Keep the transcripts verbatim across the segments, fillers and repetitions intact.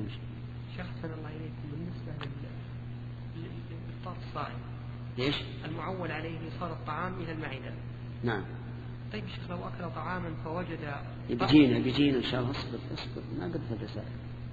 شيخ أحسن الله إليكم، بالنسبة للإفطار الصائم ليش؟ المعول عليه إيصال الطعام إلى المعدة. نعم. طيب شيخ لو أكل طعاما فوجد بيجينا بيجينا إن شاء الله. اصبر اصبر ما قد في الرسالة.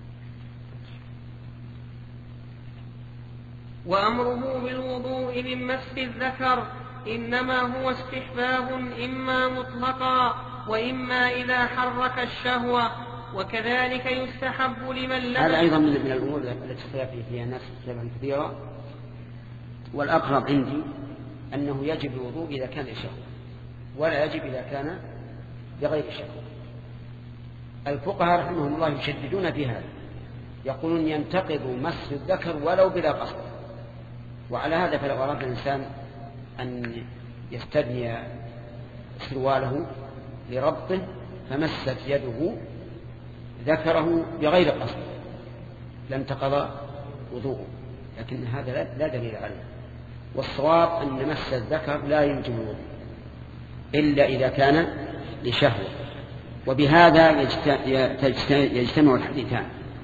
وأمره بالوضوء من مس الذكر إنما هو استحباب إما مطلقا وإما إذا حرك الشهوة، وكذلك يستحب لمن لم. هذا أيضا من الأمور التي اختلف فيها الناس اختلافا كثيرا، والأقرب عندي أنه يجب الوضوء إذا كان للشهوة ولا يجب إذا كان بغير الشهوة. الفقهاء رحمهم الله يشددون في هذا، يقولون ينتقض مس الذكر ولو بلا قصد. وعلى هذا فلو أراد الإنسان أن يستدني سرواله لربطه فمست يده ذكره بغير قصد لم تقضى وضوءه، لكن هذا لا دليل عليه. والصواب أن مس الذكر لا يوجب الوضوء إلا إذا كان لشهوة. وبهذا يجتمع الحديثان،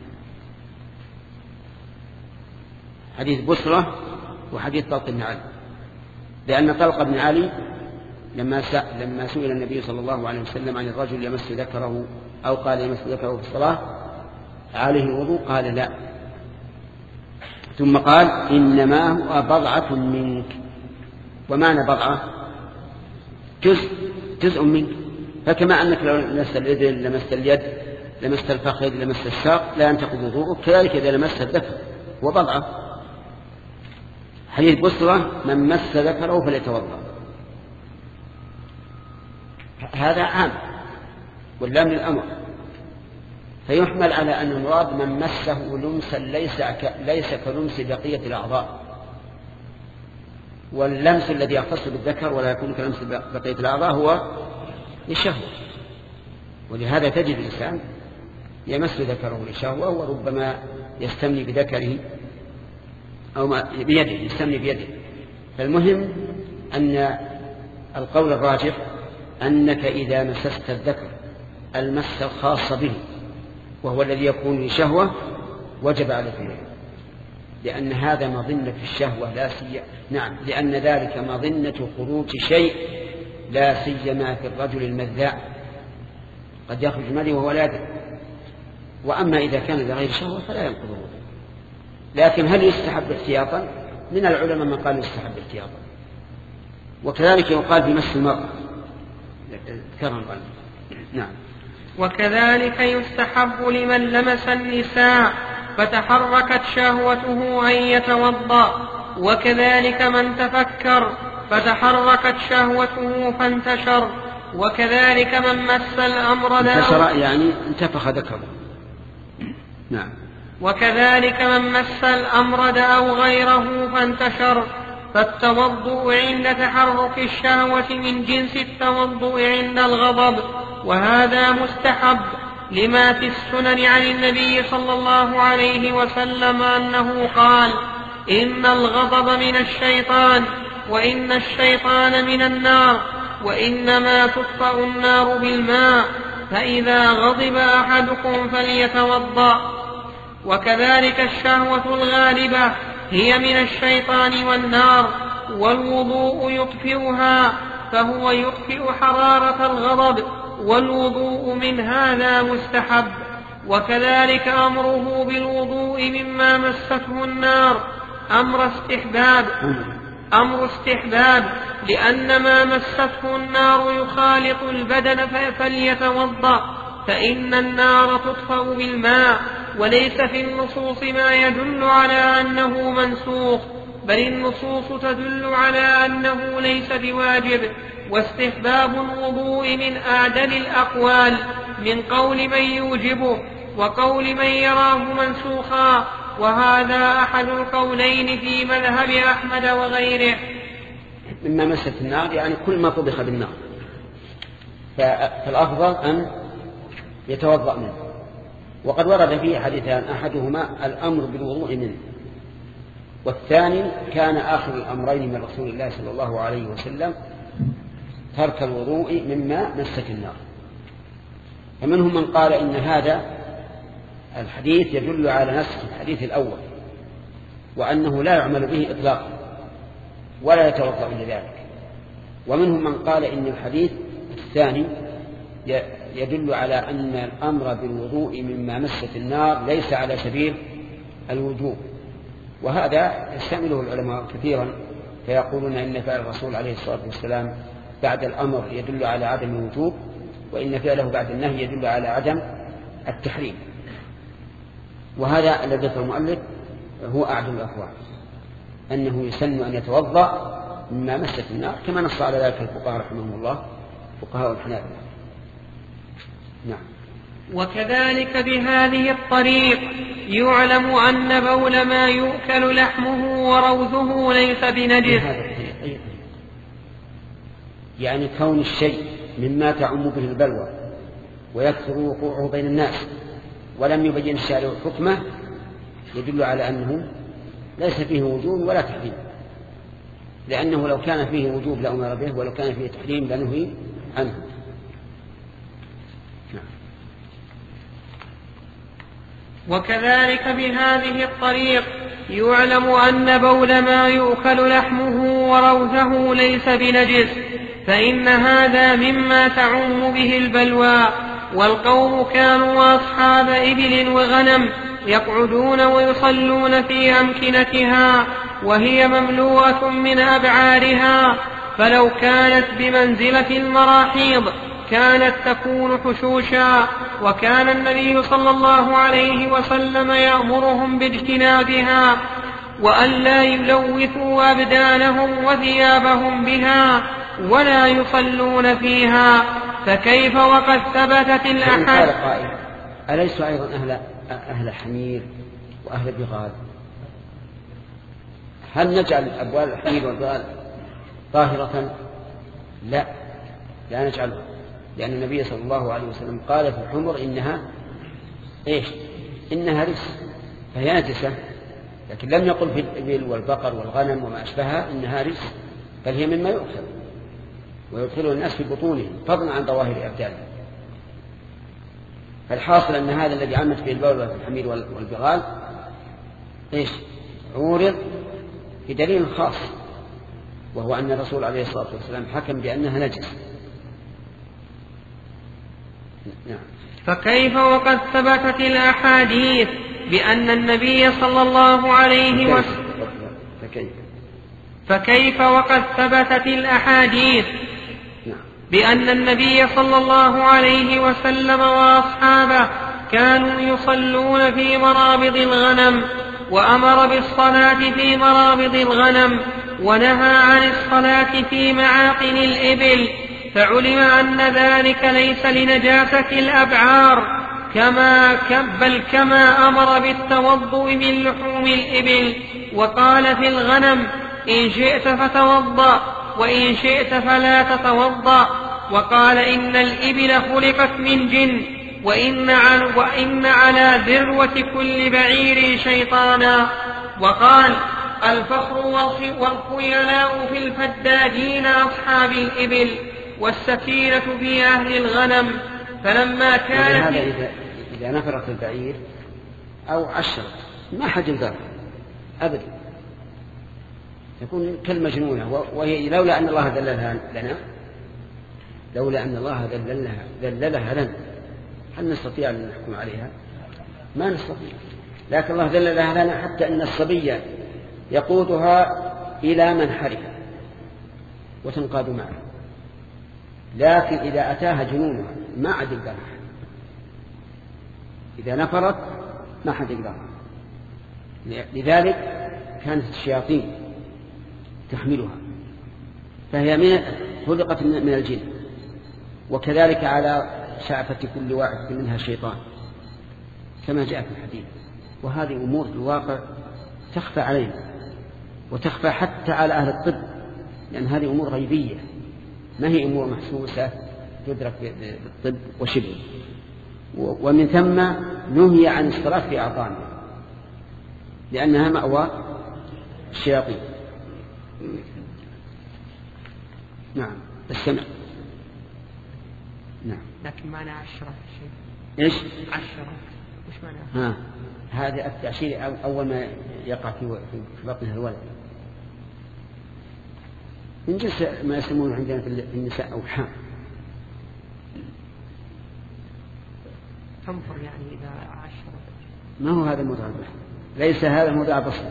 حديث بصرة وحديث طلق بن علي، لأن طلق بن علي لما لما سئل النبي صلى الله عليه وسلم عن الرجل يمس ذكره أو قال يمس ذكره في الصلاة عليه الوضوء قال لا، ثم قال إنما هو بضعة منك. ومعنى بضعة جزء جزء منك، فكما أنك لو لمست اليد لمست اليد لمست الفخذ لمست الساق لا ينتقض وضوءك، كذلك إذا لمست الذكر هو بضعة. حديث بصرة من مس ذكره فليتوضأ، هذا عام واللام للأمر، فيحمل على أن المراد من مسه لمسا ليس ليس كلمس بقية الأعضاء، واللمس الذي يختص بالذكر ولا يكون كلمس بقية الأعضاء هو للشهوة. ولهذا تجد الإنسان يمس ذكره للشهوة وربما يستمني بذكره أو بيده يستمني بيده. فالمهم أن القول الراجح أنك إذا مسست الذكر المس الخاص به وهو الذي يكون لشهوة وجب عليك الوضوء، لأن هذا مظنة الشهوة لا سيما نعم لأن ذلك مظنة خروج شيء لا سيما في الرجل المذاع، قد يخرج منه وهو لا يدري. وأما إذا كان لغير شهوة فلا ينقض الوضوء. لكن هل يستحب احتياطا؟ من العلماء من قال يستحب احتياطا. وكذلك يقال في مس المرأة ذكرا قال نعم. وكذلك يستحب لمن لمس النساء فتحركت شهوته أن يتوضأ، وكذلك من تفكر فتحركت شهوته فانتشر، وكذلك من مس الأمر انتشر يعني انتفخ ذكره. نعم. وكذلك من مس الأمرد أو غيره فانتشر، فالتوضؤ عند تحرك الشهوة من جنس التوضؤ عند الغضب، وهذا مستحب لما في السنن عن النبي صلى الله عليه وسلم أنه قال إن الغضب من الشيطان وإن الشيطان من النار، وإنما تطفأ النار بالماء، فإذا غضب أحدكم فليتوضأ. وكذلك الشهوة الغالبة هي من الشيطان والنار، والوضوء يطفئها، فهو يطفئ حرارة الغضب، والوضوء من هذا مستحب. وكذلك أمره بالوضوء مما مسته النار أمر استحباب أمر استحباب لأن ما مسته النار يخالط البدن فليتوضأ، فإن النار تطفأ بالماء، وليس في النصوص ما يدل على أنه منسوخ، بل النصوص تدل على أنه ليس بواجب. واستحباب الوضوء من أعدل الأقوال من قول من يوجبه وقول من يراه منسوخا، وهذا أحد القولين في مذهب أحمد وغيره. مما مست النار يعني كل ما طبخ بالنار، فالأفضل أن يتوضأ منه. وقد ورد فيه حديثان، أحدهما الأمر بالوضوء منه، والثاني كان آخر الأمرين من رسول الله صلى الله عليه وسلم ترك الوضوء مما مست النار. فمنهم من قال إن هذا الحديث يدل على نسخ الحديث الأول وأنه لا يعمل به إطلاقا ولا يتوضأ لذلك. ومنهم من قال إن الحديث الثاني يدل على أن الأمر بالوضوء مما مست النار ليس على سبيل الوجوب، وهذا يستعمله العلماء كثيرا، فيقولون إن فعل الرسول عليه الصلاة والسلام بعد الأمر يدل على عدم الوجوب، وإن فعله بعد النهي يدل على عدم التحريم. وهذا الذي ذكر المؤلف هو أعدل الأقوال، أنه يسن أن يتوضأ مما مست النار، كما نص على ذلك الفقهاء رحمهم الله، فقهاء الحنابلة. نعم. وكذلك بهذه الطريق يعلم أن بول ما يؤكل لحمه وروثه ليس بنجس. يعني كون الشيء مما تعم به البلوى ويكثر وقوعه بين الناس ولم يبين الشارع حكمه يدل على أنه ليس فيه وجوب ولا تحريم، لأنه لو كان فيه وجوب لأمر به، ولو كان فيه تحريم لنهي عنه. وكذلك بهذه الطريق يعلم أن بول ما يؤكل لحمه وروثه ليس بنجس، فإن هذا مما تعم به البلوى. والقوم كانوا أصحاب إبل وغنم يقعدون ويصلون في أمكنتها وهي مملوءة من أبعارها، فلو كانت بمنزلة المراحيض كانت تكون حشوشا، وكان النبي صلى الله عليه وسلم يأمرهم باجتنابها وألا يلوثوا أبدانهم وثيابهم بها ولا يصلون فيها. فكيف وقد ثبتت الأحاديث؟ أليس أيضا أهل, أهل حمير وأهل بغال؟ هل نجعل أبوال الحمير والبغال طاهرة؟ لا، لا نجعلها، لأن النبي صلى الله عليه وسلم قال في الحمر إنها إيش؟ إنها رجس، فهي نجسة، لكن لم يقل في الإبل والبقر والغنم وما أشبهها إنها رجس، بل هي مما يؤكل ويدخل الناس في بطونهم فضلا عن ظواهر أبدانهم. فالحاصل أن هذا الذي عمت به البول والحمير والبغال إيش؟ عورض بدليل خاص، وهو أن الرسول عليه الصلاة والسلام حكم بأنها نجس. نعم. فكيف وقد ثبتت الأحاديث بأن النبي صلى الله عليه وسلم فكيف, فكيف وقد ثبتت الأحاديث بأن النبي صلى الله عليه وسلم وأصحابه كانوا يصلون في مرابض الغنم، وأمر بالصلاة في مرابض الغنم ونهى عن الصلاة في معاقن الإبل، فعلم أن ذلك ليس لنجاسة الأبعار كما بل كما أمر بالتوضؤ من لحوم الإبل، وقال في الغنم إن شئت فتوضأ وإن شئت فلا تتوضأ، وقال إن الإبل خلقت من جن وإن, عن وإن على ذروة كل بعير شيطانا، وقال الفخر والخيلاء في الفدادين أصحاب الإبل والسكينة في أهل الغنم. فلما كانت إذا, إذا نفرت البعير أو عشرت ما حد يضر أبدا، تكون كالمجنونة، وهي لولا أن الله دللها لنا لولا أن الله دللها, دللها لنا هل نستطيع أن نحكم عليها؟ ما نستطيع، لكن الله دللها لنا حتى أن الصبي يقودها إلى منحرها وتنقاد معه، لكن إذا أتاها جنونها ما عاد يقدرها، إذا نفرت ما حد يقدرها. لذلك كانت الشياطين تحملها، فهي من خلقت من الجن، وكذلك على شعفة كل واحد منها شيطان كما جاء في الحديث. وهذه أمور في الواقع تخفى علينا وتخفى حتى على أهل الطب، لأن هذه أمور غيبية ما هي أمور محسوسة تدرك بالطب وشبه. ومن ثم نهي عن الصلاة في أعضانها لأنها مأوى الشياطين. نعم السمع. نعم. لكن معنى عشرة شيء. إيش؟ عشرة. وش معناه؟ ها هذا التأشير أول ما يقع في بطنها الولد من جنس ما يسمون عندنا في النساء أوحام. تنفر يعني إذا عشر. ما هو هذا المدعى البصر، ليس هذا المدعى البصر.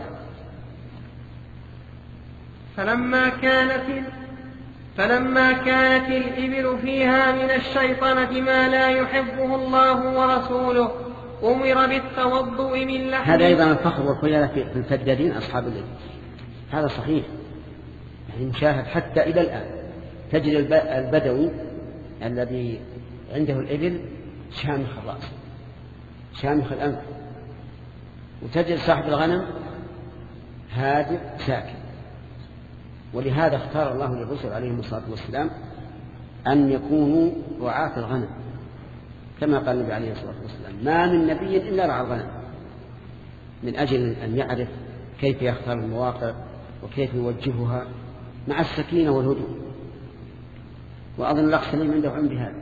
فلما كانت فلما كانت الإبل فيها من الشيطنة ما لا يحبه الله ورسوله أمر بالتوضؤ من لحم. هذا أيضا الفخر والخيانة في الفدادين أصحاب الإبل، هذا صحيح يعني مشاهد حتى إلى الآن. تجد البدوي الذي عنده الإبل شامخ الرأس شامخ الأنف، وتجد صاحب الغنم هادئ ساكن. ولهذا اختار الله للرسل عليهم الصلاة والسلام أن يكونوا رعاة الغنم، كما قال النبي عليه الصلاة والسلام ما من نبي إلا رعى الغنم، من أجل أن يعرف كيف يختار المواقع وكيف يوجهها مع السكينة والهدوء. وأظن الأخ سليم عنده علم بهذا.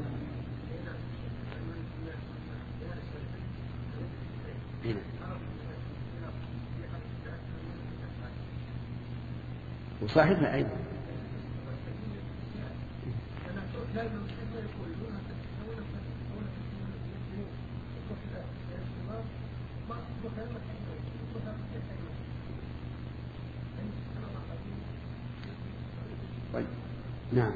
وصاحبها أيضا. نعم.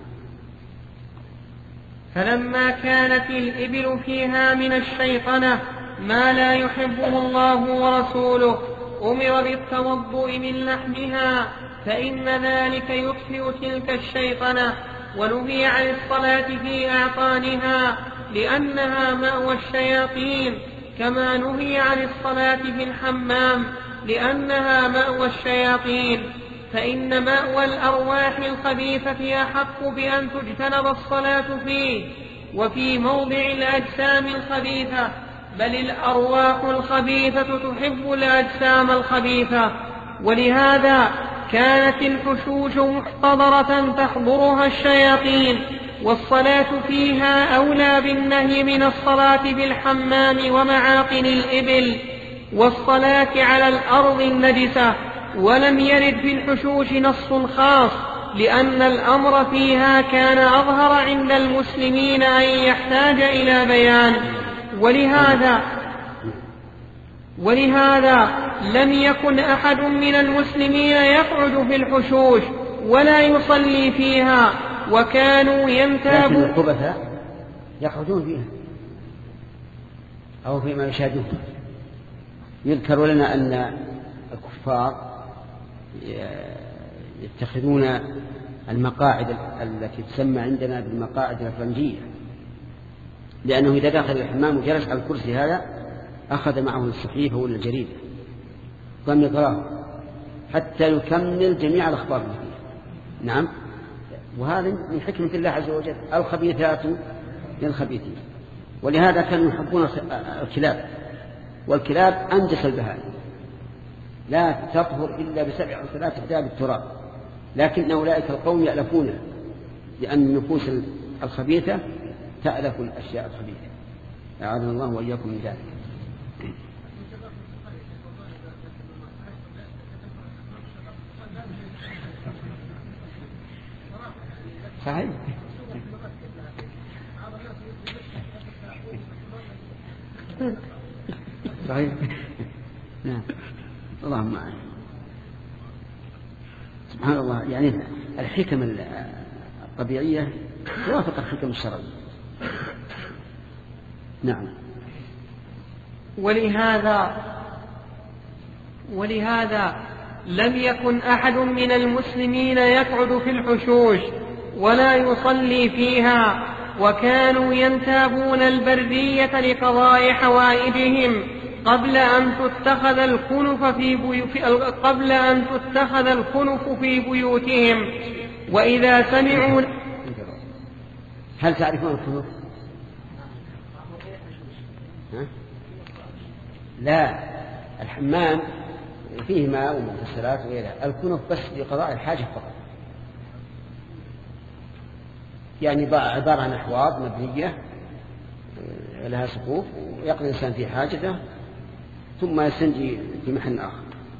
فلما كانت الإبل فيها من الشيطنة ما لا يحبه الله ورسوله أمر بالتوضؤ من لحمها، فإن ذلك يطفئ تلك الشيطنة. ونهي عن الصلاة في أعطانها لأنها مأوى الشياطين، كما نهي عن الصلاة في الحمام لأنها مأوى الشياطين. فإن مأوى الأرواح الخبيثة أحق بأن تجتنب الصلاة فيه وفي موضع الأجسام الخبيثة، بل الأرواح الخبيثة تحب الأجسام الخبيثة. ولهذا كانت الحشوش محتضرة تحضرها الشياطين، والصلاة فيها أولى بالنهي من الصلاة في الحمام ومعاقل الإبل والصلاة على الأرض النجسة. ولم يرد في الحشوش نص خاص، لأن الأمر فيها كان أظهر عند المسلمين أن يحتاج إلى بيان. ولهذا ولهذا لم يكن أحد من المسلمين يقعد في الحشوش ولا يصلي فيها، وكانوا ينتابون. لكن الخبثاء يقعدون فيها أو فيما يشاهدون. يذكر لنا أن الكفار يتخذون المقاعد التي تسمى عندنا بالمقاعد الأفرنجية، لأنه إذا دخل الحمام وجلس على الكرسي هذا أخذ معه الصحيفة ولا الجريدة قام يقرأه حتى يكمل جميع الأخبار اللي فيه. نعم، وهذا من حكمة الله عز وجل، الخبيثات للخبيثين. ولهذا كانوا يحبون الكلاب، والكلاب أنجس البهائم لا تطهر إلا بسبع أو ثلاث أعداد التراب، لكن أولئك القوم يألفون، لأن النفوس الخبيثة تألف الأشياء الخبيثة. أعاذنا الله وإياكم من ذلك. صحيح. صحيح. نعم. اللهم أعلم. سبحان الله، يعني الحكم الطبيعية توافق الحكم الشرعية. نعم. ولهذا ولهذا لم يكن أحد من المسلمين يقعد في الحشوش ولا يصلي فيها، وكانوا ينتابون البردية لقضاء حوائجهم قبل أن تتخذ الكنف في بيو... قبل أن تتخذ الكنف في بيوتهم. وإذا سمعوا. هل تعرفون الكنف؟ لا، الحمام فيه ماء ومغسلات وغيرها، الكنف بس لقضاء الحاجة فقط، يعني عبارة عن أحواض مبنية لها سقوف ويقضي الإنسان في حاجته ثم يستنجي في محل آخر.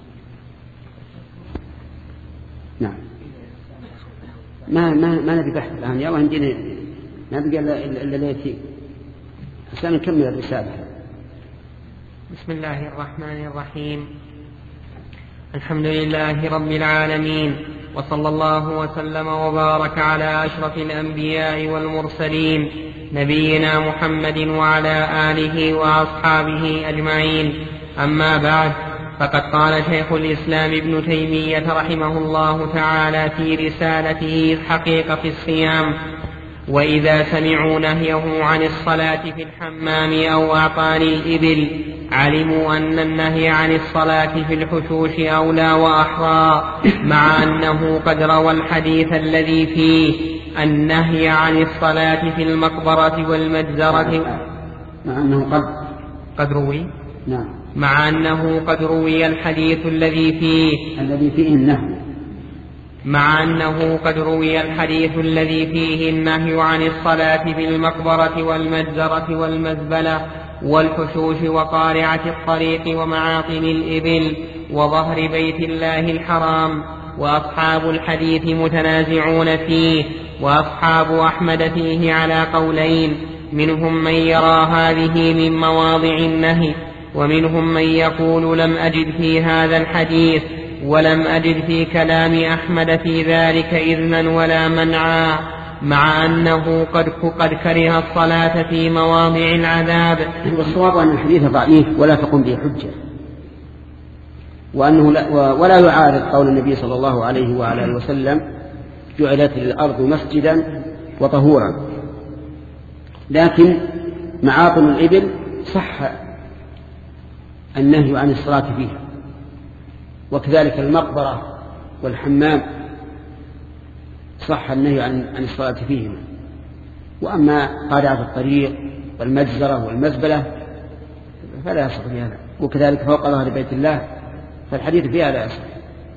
نعم. ما ما ما نبي بحث الآن يا وهندين ما بقى إلا ليتي عشان نكمل الرسالة. بسم الله الرحمن الرحيم. الحمد لله رب العالمين، وصلى الله وسلم وبارك على أشرف الأنبياء والمرسلين نبينا محمد وعلى آله وأصحابه أجمعين. أما بعد، فقد قال شيخ الإسلام ابن تيمية رحمه الله تعالى في رسالته الحقيقة في الصيام: وإذا سمعوا نهيه عن الصلاة في الحمام أو أعطان الإبل علموا أن النهي عن الصلاة في الحشوش أولى وأحرى، مع أنه قد روى الحديث الذي فيه النهي عن الصلاة في المقبرة والمجزرة. مع أنه قد قد روي نعم مع أنه قد روي الحديث الذي فيه الذي فيه النهي مع أنه قد روي الحديث الذي فيه النهي عن الصلاة في المقبرة والمجزرة والمزبلة والحشوش وقارعة الطريق ومعاطن الإبل وظهر بيت الله الحرام. وأصحاب الحديث متنازعون فيه، وأصحاب أحمد فيه على قولين: منهم من يرى هذه من مواضع النهي، ومنهم من يقول لم أجد في هذا الحديث ولم أجد في كلام أحمد في ذلك إذنا ولا منعا، مع أنه قد, قد كره الصلاة في مواضع العذاب. والصواب أن الحديث ضعيف ولا تقوم به حجة، وأنه لا ولا يعارض قول النبي صلى الله عليه وعلى آله وسلم: جعلت الأرض مسجدا وطهورا. لكن معاطن الإبل صح النهي عن الصلاة فيها، وكذلك المقبرة والحمام صح النهي عن الصلاة فيهما. وأما قارعة الطريق والمجزرة والمزبلة فلا يصح في هذا، وكذلك فوق ظهر بيت الله فالحديث فيها لا يصح.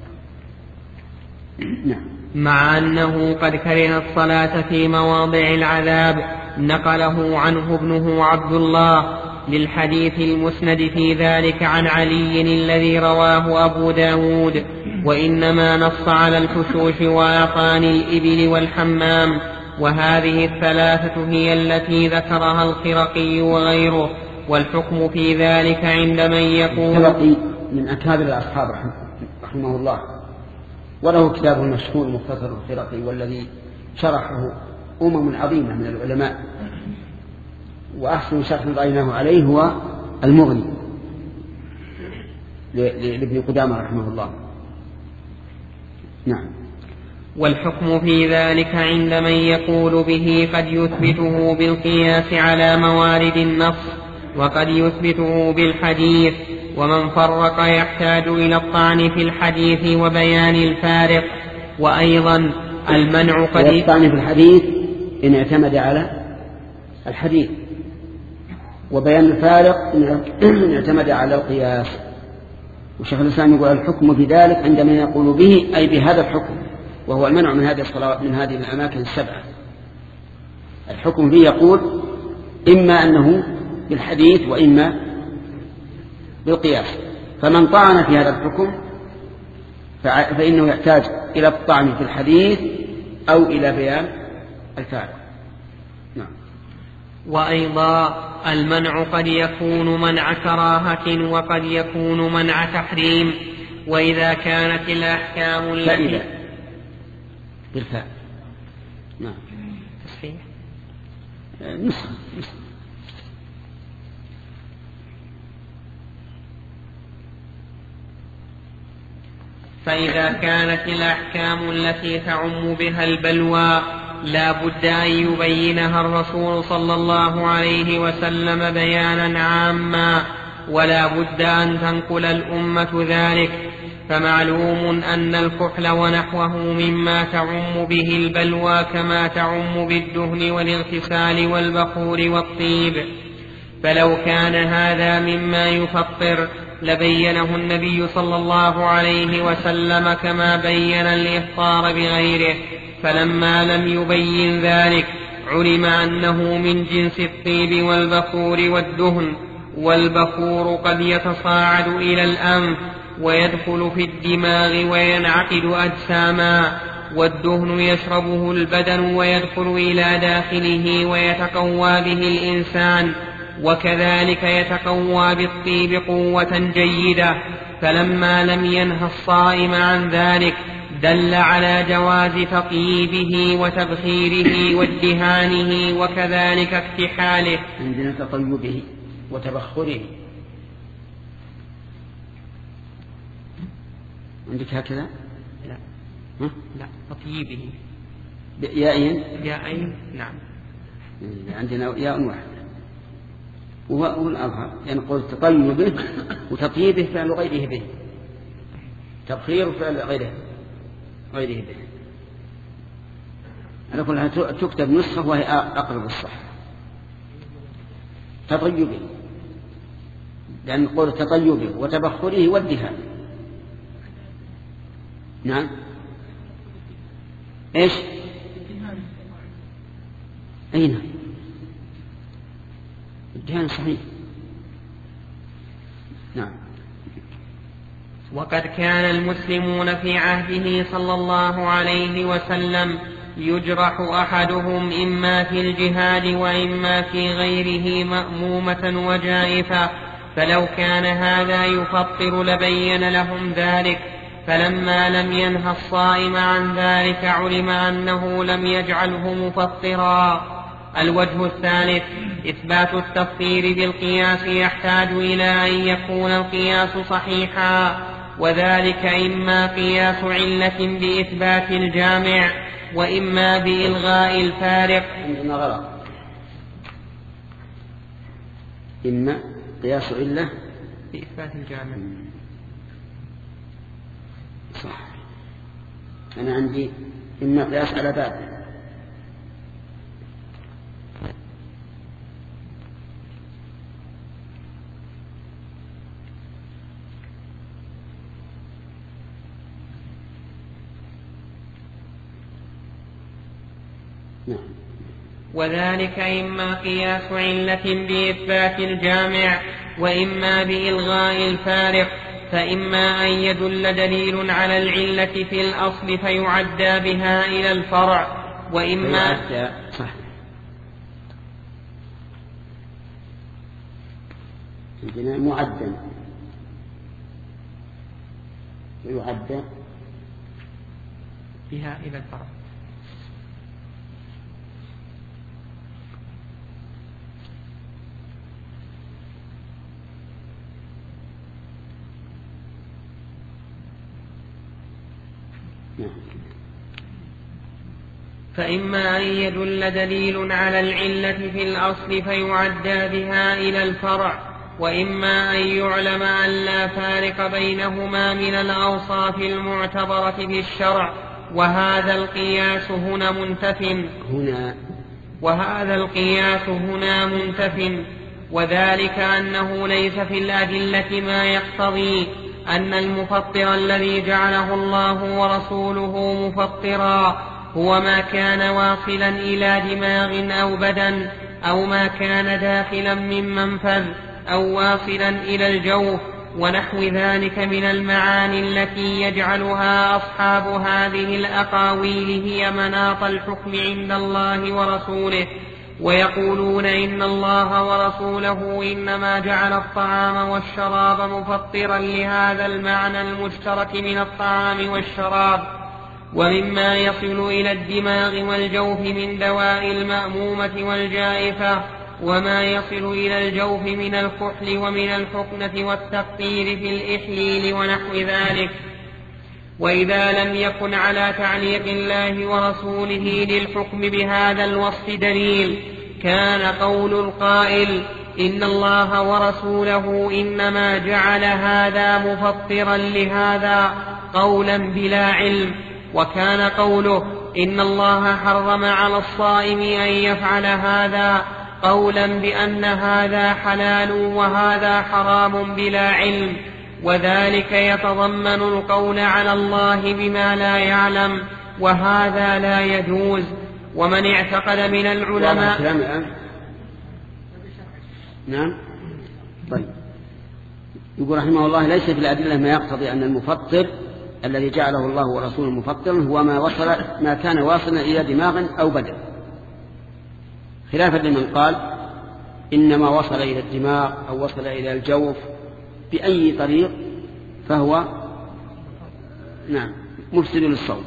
نعم. مع أنه قد كره الصلاة في مواضع العذاب، نقله عنه ابنه عبد الله للحديث المسند في ذلك عن علي الذي رواه أبو داود، وإنما نص على الحشوش وأعطان الإبل والحمام، وهذه الثلاثة هي التي ذكرها الخرقي وغيره. والحكم في ذلك عند من يقول الخرقي من أكابر الأصحاب رحمه الله، وله كتاب مشهور مختصر الخرقي والذي شرحه أمم عظيمة من العلماء، وأحسن شرح رأيناه عليه هو المغني لابن قدامة رحمه الله. نعم. والحكم في ذلك عند من يقول به قد يثبته بالقياس على موارد النص، وقد يثبته بالحديث، ومن فرق يحتاج إلى الطعن في الحديث وبيان الفارق. وأيضا المنع قد الطعن في الحديث إن اعتمد على الحديث، وبيان الفارق إن اعتمد على القياس. والشيخ الإسلام يقول: الحكم في ذلك عند من يقول به أي بهذا الحكم، وهو المنع من هذه الصلاة من هذه الأماكن السبعة. الحكم فيه يقول إما أنه بالحديث وإما بالقياس، فمن طعن في هذا الحكم فإنه يحتاج إلى الطعن في الحديث أو إلى بيان الفارق. نعم. وأيضا المنع قد يكون منع كراهة وقد يكون منع تحريم. وإذا كانت الأحكام التي بالفاء نعم تصحيح نسخ فإذا كانت الأحكام التي تعم بها البلوى لا بد أن يبينها الرسول صلى الله عليه وسلم بيانا عاما، ولا بد أن تنقل الأمة ذلك. فمعلوم أن الكحل ونحوه مما تعم به البلوى كما تعم بالدهن والاغتسال والبخور والطيب، فلو كان هذا مما يفطر لبينه النبي صلى الله عليه وسلم كما بين الإفطار بغيره. فلما لم يبين ذلك علم أنه من جنس الطيب والبخور والدهن، والبخور قد يتصاعد إلى الأنف ويدخل في الدماغ وينعقد أجساما، والدهن يشربه البدن ويدخل إلى داخله ويتقوى به الإنسان، وكذلك يتقوى بالطيب قوة جيدة. فلما لم ينه الصائم عن ذلك دل على جواز تطييبه وتبخيره وادهانه وكذلك اكتحاله. عندنا تطيبه وتبخره، عندك هكذا؟ لا ها؟ لا تطييبه بيائين يائين نعم. عندنا ياء واحد وهو الأظهر، يعني قول تطيبه وتطيبه فعل غيره به، تبخير فعل غيره غيره به. على كل حال تكتب نسخة وهي أقرب الصح، تطيبه، لأن قول تطيبه وتبخره والدهان. نعم ايش اين الدهان صحيح. نعم. وقد كان المسلمون في عهده صلى الله عليه وسلم يجرح أحدهم إما في الجهاد وإما في غيره مأمومة وجائفة، فلو كان هذا يفطر لبين لهم ذلك، فلما لم ينه الصائم عن ذلك علم أنه لم يجعله مفطرا. الوجه الثالث إثبات التفطير بالقياس يحتاج إلى أن يكون القياس صحيحا، وذلك إما قياس علة بإثبات الجامع وإما بإلغاء الفارق. عندنا غلط، إما قياس علة بإثبات الجامع صح. أنا عندي إما قياس على باب. وذلك إما قياس علة بإثبات الجامع وإما بإلغاء الفارق، فإما أن يدل دليل على العلة في الأصل فيعدى بها إلى الفرع، وإما صح. عندنا معدى ويعدى بها إلى الفرع. فإما أن يدل دليل على العلة في الأصل فيعدى بها إلى الفرع، وإما أن يعلم أن لا فارق بينهما من الأوصاف المعتبرة في الشرع، وهذا القياس هنا منتف هنا وهذا القياس هنا منتف وذلك أنه ليس في الأدلة ما يقتضي أن المفطر الذي جعله الله ورسوله مفطرا هو ما كان واصلا إلى دماغ أو بدن، أو ما كان داخلا من منفذ، أو واصلا إلى الجوف، ونحو ذلك من المعاني التي يجعلها أصحاب هذه الأقاويل هي مناط الحكم عند الله ورسوله، ويقولون إن الله ورسوله إنما جعل الطعام والشراب مفطرا لهذا المعنى المشترك من الطعام والشراب. ومما يصل إلى الدماغ والجوف من دواء المأمومة والجائفة، وما يصل إلى الجوف من الكحل ومن الحقنة والتقطير في الإحليل ونحو ذلك. وإذا لم يكن على تعليق الله ورسوله للحكم بهذا الوصف دليل، كان قول القائل إن الله ورسوله إنما جعل هذا مفطرا لهذا قولا بلا علم، وكان قوله إن الله حرم على الصائم أن يفعل هذا قولا بأن هذا حلال وهذا حرام بلا علم، وذلك يتضمن القول على الله بما لا يعلم، وهذا لا يجوز. ومن اعتقد من العلماء. نعم. طيب، يقول رحمه الله: ليس في الأدلة ما يقتضي أن المفطر الذي جعله الله ورسوله مفطرا هو ما وصل ما كان واصلا إلى دماغ أو بدن، خلافا لمن قال إنما وصل إلى الدماغ أو وصل إلى الجوف بأي طريق فهو نعم مفسد للصوم،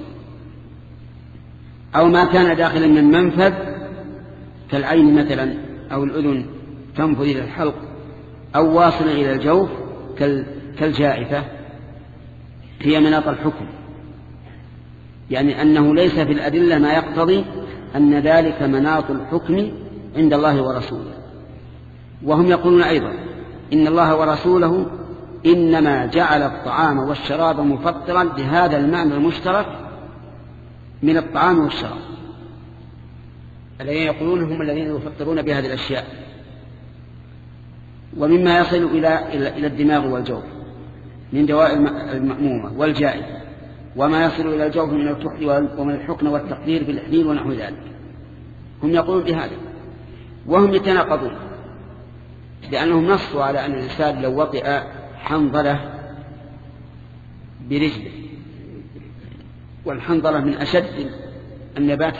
أو ما كان داخلا من منفذ كالعين مثلا أو الأذن تنفذ إلى الحلق، أو واصل إلى الجوف كالجائفة، هي مناط الحكم، يعني أنه ليس في الأدلة ما يقتضي أن ذلك مناط الحكم عند الله ورسوله. وهم يقولون أيضا إن الله ورسوله إنما جعل الطعام والشراب مفطرا لهذا المعنى المشترك من الطعام والشراب، الذين يقولون هم الذين يفطرون بهذه الأشياء، ومما يصل إلى إلى الدماغ والجوف من دواء المأمومة والجائفة، وما يصل إلى الجوف من الكحل ومن الحقن والتقدير في الإحليل ونحو ذلك. هم يقولون بهذا، وهم يتناقضون، لأنهم نصوا على أن الإنسان لو وطئ حنظلة برجله، والحنظلة من أشد النبات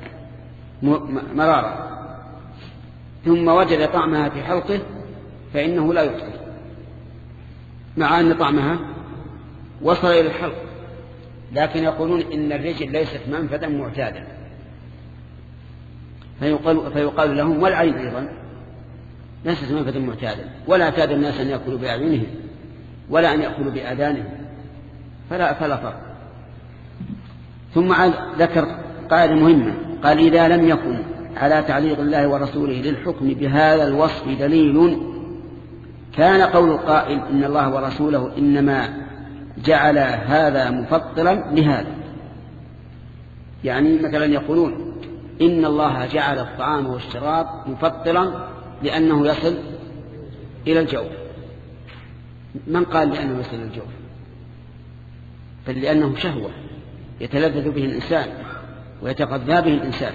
مرارة، ثم وجد طعمها في حلقه فإنه لا يفطر، مع أن طعمها وصل إلى الحلق، لكن يقولون إن الرجل ليست منفذا معتادا، فيقال, فيقال لهم والعين أيضا ليست منفذا معتادا، ولا اعتاد الناس أن يأكلوا بأعينهم ولا أن يأكلوا بآذانهم، فلا, فلا فرق. ثم ذكر قاعدة مهمة، قال: إذا لم يكن على تعليق الله ورسوله للحكم بهذا الوصف دليل كان قول القائل إن الله ورسوله إنما جعل هذا مفطرا لهذا، يعني مثلا يقولون إن الله جعل الطعام والشراب مفطرا لأنه يصل إلى الجوف. من قال لأنه يصل إلى الجوف؟ بل لأنه شهوة يتلذذ به الإنسان ويتغذى به الإنسان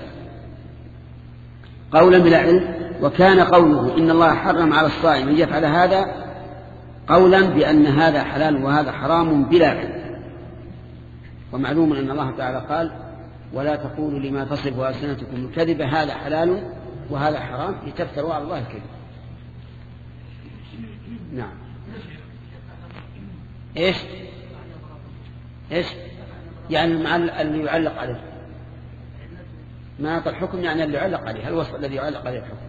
قولا بلا علم. وكان قوله إن الله حرم على الصائم أن يفعل هذا قولا بأن هذا حلال وهذا حرام بلا علم. ومعلوم أن الله تعالى قال: ولا تقولوا لما تصف ألسنتكم الكذب هذا حلال وهذا حرام لتفتروا على الله الكذب. نعم. إيش إيش يعني مع اللي يعلق عليه مناط الحكم، يعني اللي يعلق عليه الوصف الذي يعلق عليه الحكم.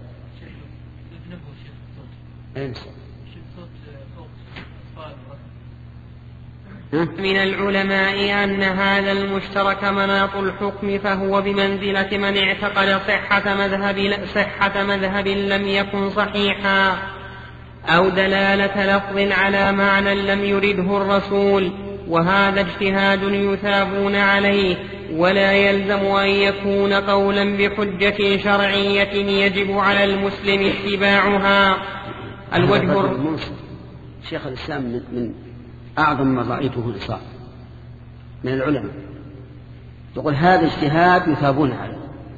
من العلماء أن هذا المشترك مناط الحكم، فهو بمنزلة من اعتقد صحة مذهب, صحة مذهب لم يكن صحيحا، أو دلالة لفظ على معنى لم يرده الرسول، وهذا اجتهاد يثابون عليه، ولا يلزم أن يكون قولا بحجة شرعية يجب على المسلم اتباعها. الوجه شيخ الإسلام من, من أعظم ما رأيته الإصابة من العلماء، يقول هذا اجتهاد يثابون عليه،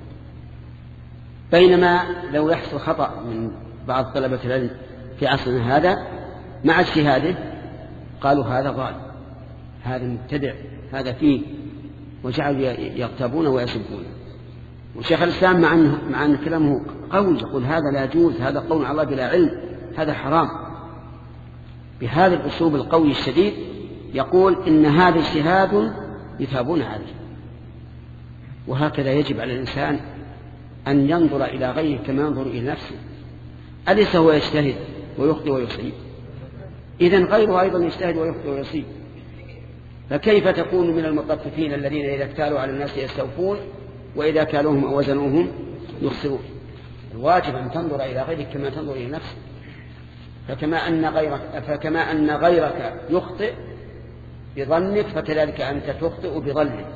بينما لو يحصل خطأ من بعض طلبة العلم في عصرنا هذا مع اجتهاده قالوا هذا ضال، هذا مبتدع، هذا فيه، وجعلوا يغتابون ويسبون. وشيخ الإسلام مع أن, مع أن كلامه قول يقول هذا لا يجوز، هذا قول على الله بلا علم، هذا حرام، بهذا الأسلوب القوي الشديد يقول إن هذا اجتهاد يثابون عليه. وهكذا يجب على الإنسان أن ينظر إلى غيره كما ينظر إلى نفسه. أليس هو يجتهد ويخطئ ويصيب؟ إذن غيره أيضا يجتهد ويخطئ ويصيب، فكيف تكون من المطففين الذين إذا اكتالوا على الناس يستوفون وإذا كالوهم أو وزنوهم يخسرون؟ الواجب أن تنظر إلى غيرك كما تنظر إلى نفسك، فكما أن غيرك, فكما أن غيرك يخطئ بظنك فكذلك أنت تخطئ بظنك.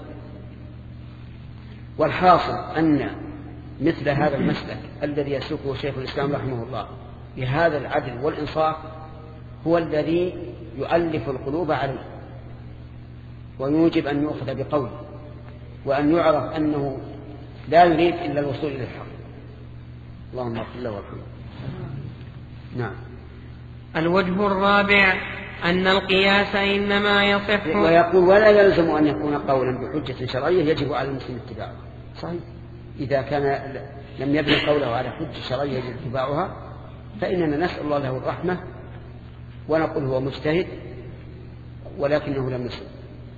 والحاصل أن مثل هذا المسلك الذي يسلكه شيخ الإسلام رحمه الله بهذا العدل والإنصاف هو الذي يؤلف القلوب عليه، ويوجب أن يؤخذ بقوله، وأن يعرف أنه لا يريد إلا الوصول إلى الحق. اللهم اغفر له وارحمه. نعم. الوجه الرابع أن القياس إنما يصح، ويقول ولا يلزم أن يكون قولا بحجة شرعية يجب على المسلم اتباعه. صحيح، إذا كان لم يبني قوله على حجة شرعية يجب اتباعها فإننا نسأل الله له الرحمة ونقول هو مجتهد ولكنه لم يصل.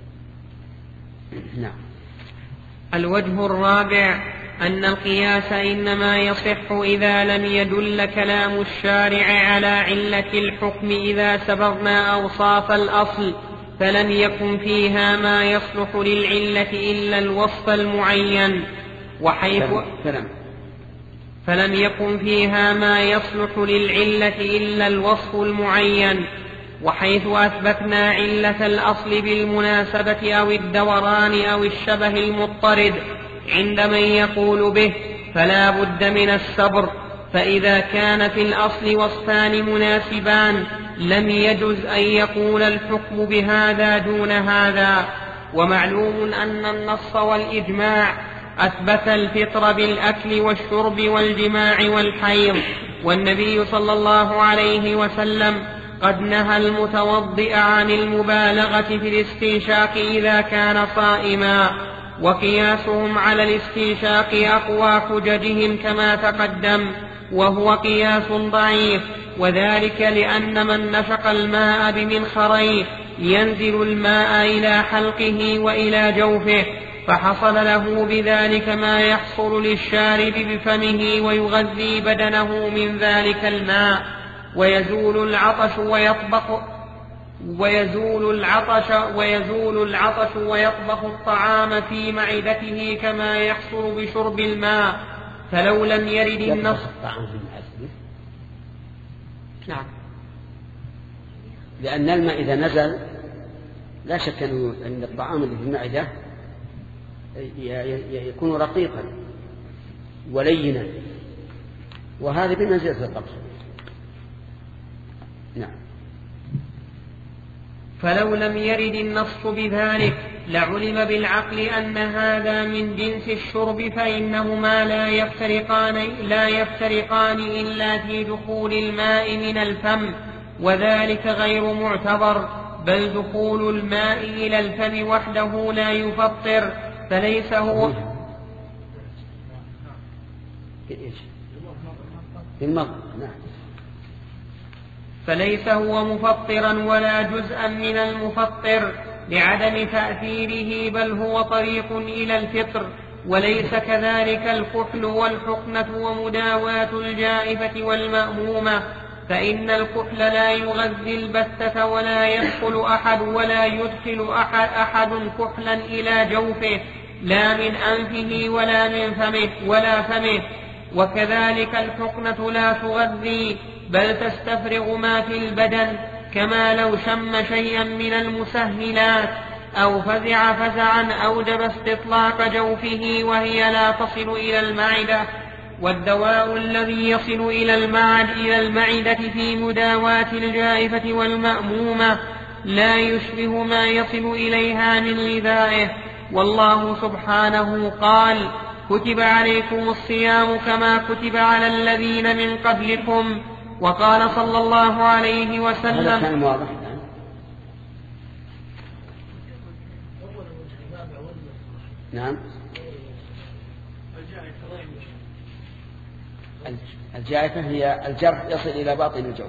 نعم. الوجه الرابع أن القياس إنما يصح إذا لم يدل كلام الشارع على علة الحكم إذا سبقنا أوصاف الأصل فلم يكن فيها ما يصلح للعلة إلا الوصف المعين، وحيث فلم, فلم يكن فيها ما يصلح للعلة إلا الوصف المعين، وحيث أثبتنا علة الأصل بالمناسبة أو الدوران أو الشبه المضطرد عند من يقول به فلا بد من الصبر، فإذا كان في الأصل وصفان مناسبان لم يجز أن يقول الحكم بهذا دون هذا. ومعلوم أن النص والإجماع أثبت الفطر بالأكل والشرب والجماع والحيض، والنبي صلى الله عليه وسلم قد نهى المتوضئ عن المبالغة في الاستنشاق إذا كان صائما، وقياسهم على الاستنشاق أقوى حججهم كما تقدم، وهو قياس ضعيف، وذلك لأن من نفق الماء بمنخريه ينزل الماء إلى حلقه وإلى جوفه، فحصل له بذلك ما يحصل للشارب بفمه ويغذي بدنه من ذلك الماء، ويزول العطش ويطبخ ويزول العطش ويزول العطش ويطبخ الطعام في معدته كما يحصل بشرب الماء. فلو لم يرد النص نعم، لأن الماء إذا نزل لا شك أن الطعام اللي في المعدة يكون رقيقا ولينا، وهذا بمنزلة الطبخ. نعم. فلو لم يرد النص بذلك لعلم بالعقل أن هذا من جنس الشرب، فإنهما لا يفترقان, لا يفترقان إلا في دخول الماء من الفم، وذلك غير معتبر، بل دخول الماء إلى الفم وحده لا يفطر، فليس هو فليس هو مفطرا ولا جزءا من المفطر لعدم تأثيره، بل هو طريق إلى الفطر. وليس كذلك الكحل والحقنة ومداواة الجائفة والمأمومة، فإن الكحل لا يغذي البتة ولا يدخل أحد ولا يدخل أحد, أحد كحلا إلى جوفه لا من أنفه ولا من فمه ولا فمه، وكذلك الحقنة لا تغذي بل تستفرغ ما في البدن، كما لو شم شيئا من المسهلات أو فزع فزعا أوجب استطلاق جوفه وهي لا تصل إلى المعدة. والدواء الذي يصل إلى المعد إلى المعدة في مداواة الجائفة والمأمومة لا يشبه ما يصل إليها من غذائه، والله سبحانه قال: كتب عليكم الصيام كما كتب على الذين من قبلكم. وقال صلى الله عليه وسلم: هذا كان واضح. نعم. الجائفة هي الجرح يصل إلى باطن الجوف.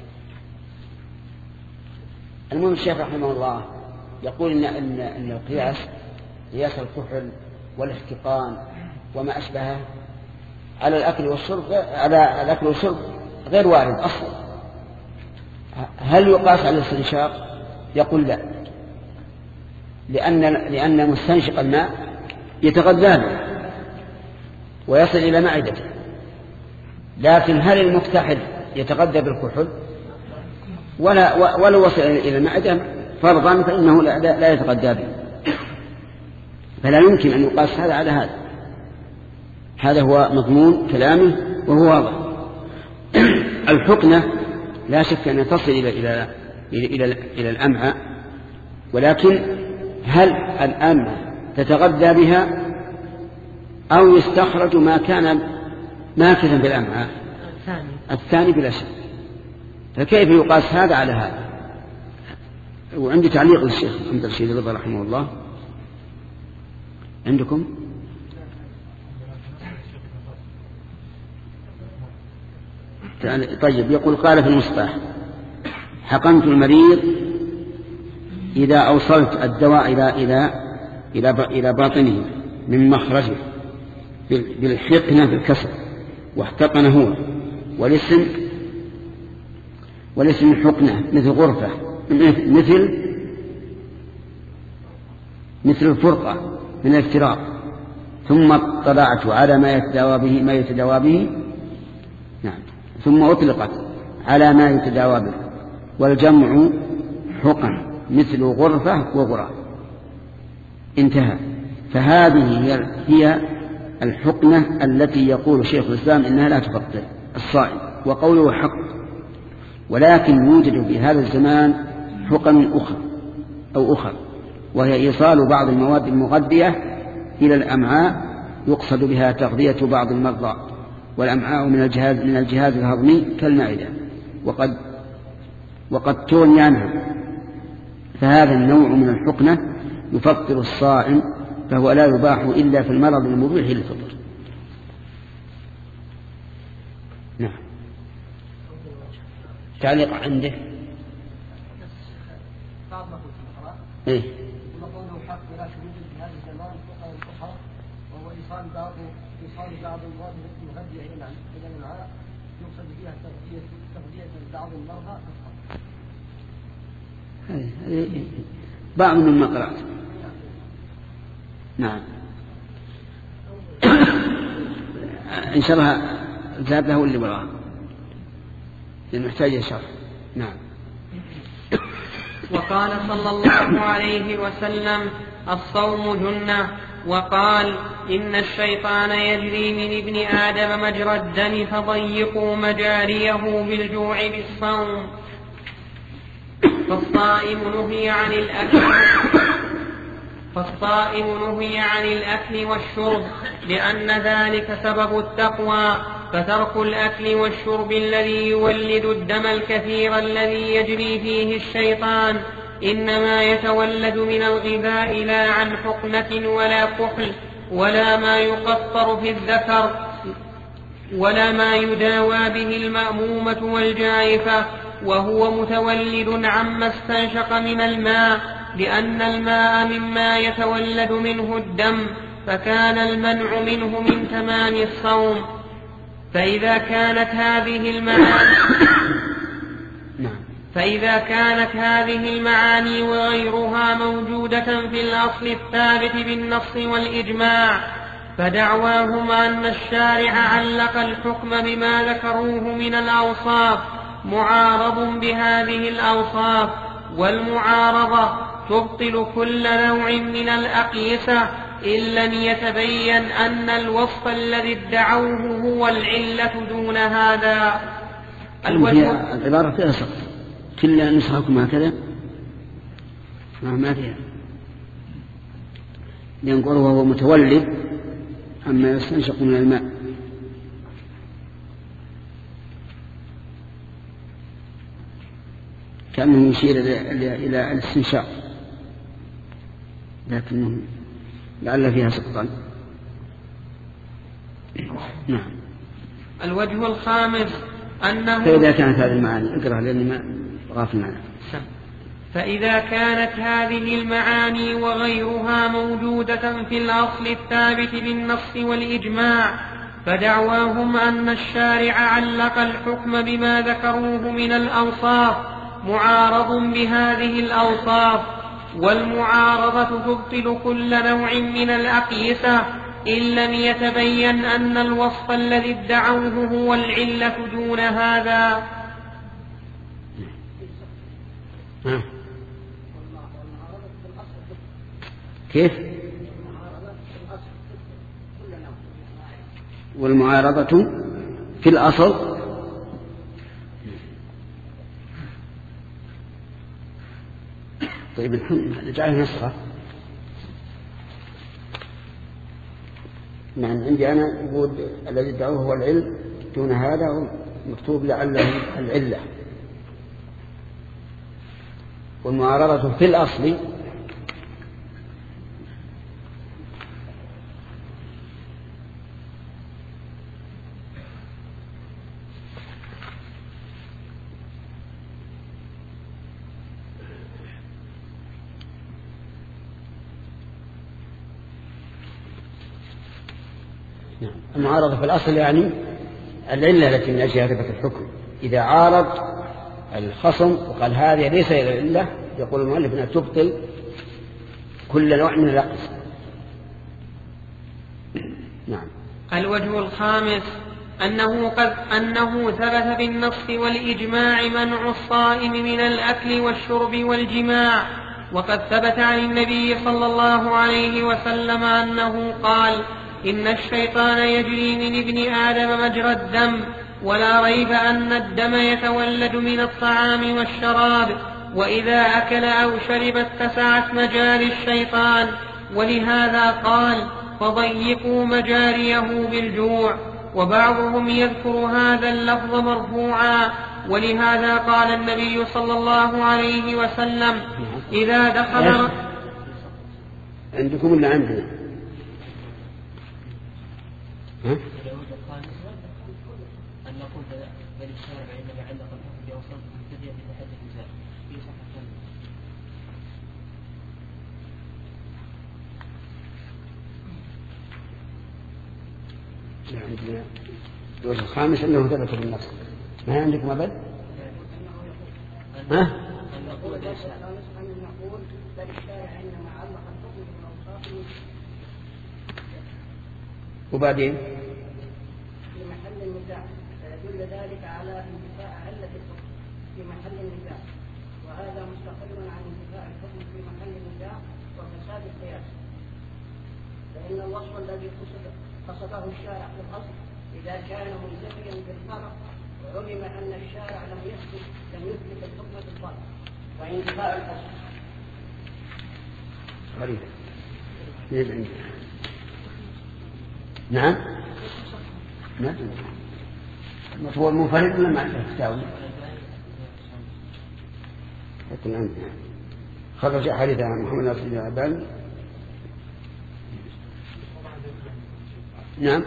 المهم الشيخ رحمه الله يقول إن, إن, إن القياس قياس الكحل والاحتقان وما أشبهه على الأكل والشرب على الأكل والشرب غير وارد أصلا. هل يقاس على الاستنشاق؟ يقول لا، لأن لأن مستنشق الماء يتغذى به ويصل إلى معدته، لكن هل المكتحل يتغذى بالكحل؟ ولا ولو وصل إلى المعدة فرضا فإنه لا, لا يتغذى به، فلا يمكن أن يقاس هذا على هذا. هذا هو مضمون كلامه وهو واضح. الحقنة لا شك أن تصل إلى إلى إلى إلى الأمعاء، ولكن هل الأمعاء تتغذى بها أو يستخرج ما كان نافذا بالأمعاء الثاني الثاني بلا شك. فكيف يقاس هذا على هذا؟ وعندي تعليق للشيخ محمد رشيد رضا رحمه الله. عندكم؟ طيب. يقول قال في المصباح: حقنت المريض إذا أوصلت الدواء إلى إلى إلى إلى باطنه من مخرجه بالحقنة بالكسر، واحتقن هو، والاسم والاسم حقنة مثل غرفة، مثل مثل الفرقة من الافتراق. ثم اطلعت على ما يتداوى به ما يتداوى به نعم ثم أطلقت على ما يتداوى به، والجمع حقن مثل غرفة وغراب. انتهى. فهذه هي الحقنة التي يقول شيخ الإسلام إنها لا تفطر الصائم، وقوله حق. ولكن يوجد في هذا الزمان حقن أخرى أو أخرى، وهي إيصال بعض المواد المغذية إلى الأمعاء، يقصد بها تغذية بعض المرضى، والأمعاء من الجهاز من الجهاز الهضمي كالمعدة، وقد وقد تغني عنها. فهذا النوع من الحقنة يفطر الصائم، فهو لا يباح إلا في المرض المبيح للفطر. نعم. تعليق عنده. إيه؟ وقوله حق ولا شروط في هذا الزمان فقه الفقهاء، وهو إيصال بعض إيصال بعض المواد المغذية إلى الأمعاء، يقصد بها تغذية تغذية بعض المرضى فقط. بعض مما قرأت. نعم. إن شاء الله زاد له اللي وراه المحتاج شرح. نعم. وقال صلى الله عليه وسلم: الصوم جنة. وقال: إن الشيطان يجري من ابن آدم مجرى الدم فضيقوا مجاريه بالجوع بالصوم. فالصائم نهي عن الأكل فالصائم نهي عن الأكل والشرب لأن ذلك سبب التقوى، فترك الأكل والشرب الذي يولد الدم الكثير الذي يجري فيه الشيطان إنما يتولد من الغذاء لا عن حقنة ولا كحل ولا ما يقطر في الذكر ولا ما يداوى به المأمومة والجائفة، وهو متولد عما استنشق من الماء، لأن الماء مما يتولد منه الدم، فكان المنع منه من تمام الصوم. فإذا كانت هذه المعاني فإذا كانت هذه المعاني وغيرها موجودة في الأصل الثابت بالنص والإجماع، فدعواهم أن الشارع علق الحكم بما ذكروه من الأوصاف معارض بهذه الأوصاف، والمعارضة تبطل كل نوع من الأقيسة إن لم يتبين أن الوصف الذي ادعوه هو العلة دون هذا. العبارة فيها سقط، كل نسخكم هكذا ما فيها، ينقل وهو متولد عما يستنشق من الماء. كأنه يشير إلى الاستنشاق، لكنه لعل فيها سقطا. نعم. الوجه الخامس أنه فإذا كانت هذه المعاني اقرأ لأني ما غافل معنا. فإذا كانت هذه المعاني وغيرها موجودة في الأصل الثابت بالنص والإجماع، فدعواهم أن الشارع علق الحكم بما ذكروه من الأوصاف معارض بهذه الأوصاف، والمعارضة تبطل كل نوع من الأقيسة إن لم يتبين أن الوصف الذي ادعوه هو العلة دون هذا. كيف؟ والمعارضة في الأصل طيب نجعل نسخة نعم عندي أنا يقول الذي ادعوه هو العلم دون هذا مكتوب لعله العلة. والمعارضة في الأصل المعارضة في الأصل يعني العلة التي من أجلها ثبت الحكم. إذا عارض الخصم وقال هذه ليس العلة يقول المؤلف أنها تبطل كل نوع من الأقصى. نعم. الوجه الخامس أنه, قد أنه ثبت بالنص والإجماع منع الصائم من الأكل والشرب والجماع. وقد ثبت عن النبي صلى الله عليه وسلم أنه قال إن الشيطان يجري من ابن آدم مجرى الدم ولا ريب أن الدم يتولد من الطعام والشراب وإذا أكل أو شرب اتسعت مجاري الشيطان. ولهذا قال فضيقوا مجاريه بالجوع. وبعضهم يذكر هذا اللفظ مرفوعا ولهذا قال النبي صلى الله عليه وسلم إذا دخل عندكم اللي عندنا ها؟ أن نقول بل الشارع إنما علق الحكم بأوصاف مبتدئة بتحدث النساء في صفحة كاملة. عندنا الوجه الخامس أنه ثبت بالنص. ما عندكم أبد؟ ها؟ أن نقول بل الشارع إنما علق الحكم بأوصاف وبعدين في محل النزاع فيدل ذلك على انتفاء علة الحكم في محل النزاع وهذا مستقل عن انتفاء الحكم في محل النزاع وفساد القياس. فإن الوصف الذي قصده الشارع في الأصل إذا كان منتفيا بالفرق وعلم أن الشارع لم يثبت لم يثبت الحكم في الفرق وانتفاء الأصل غريبة. ليش عندي؟ نعم ما هو المنفرد ولا مع التساوي؟ خرج حديث عن محمد ناصر بن الألباني. نعم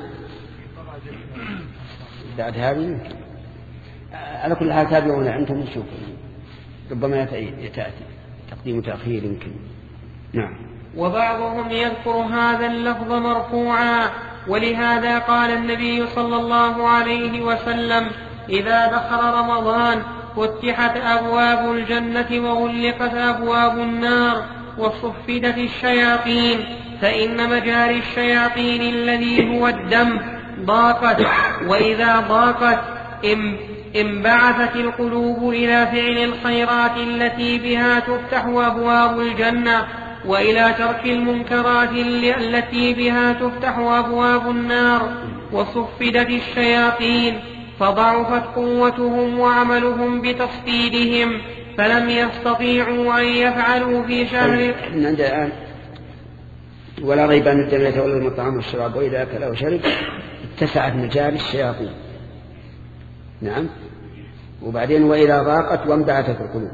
بعد هذه على كل حال تابعون أنتم تشوفون ربما يتأتي تقديم تأخير يمكن. نعم. وبعضهم يذكر هذا اللفظ مرفوعا ولهذا قال النبي صلى الله عليه وسلم إذا دخل رمضان فتحت أبواب الجنة وغلقت أبواب النار وصفدت الشياطين فإن مجاري الشياطين الذي هو الدم ضاقت وإذا ضاقت انبعثت القلوب إلى فعل الخيرات التي بها تفتح أبواب الجنة وإلى ترك المنكرات التي بها تفتح أبواب النار وصفدت الشياطين فضعفت قوتهم وعملهم بتصفيدهم فلم يستطيعوا أن يفعلوا في شهر. الآن ولا ريب أن الدم يتولد من الطعام والشراب وإذا أكل أو شرب اتسعت مجاري الشياطين. نعم. وبعدين وإذا ضاقت وانبعثت القلوب.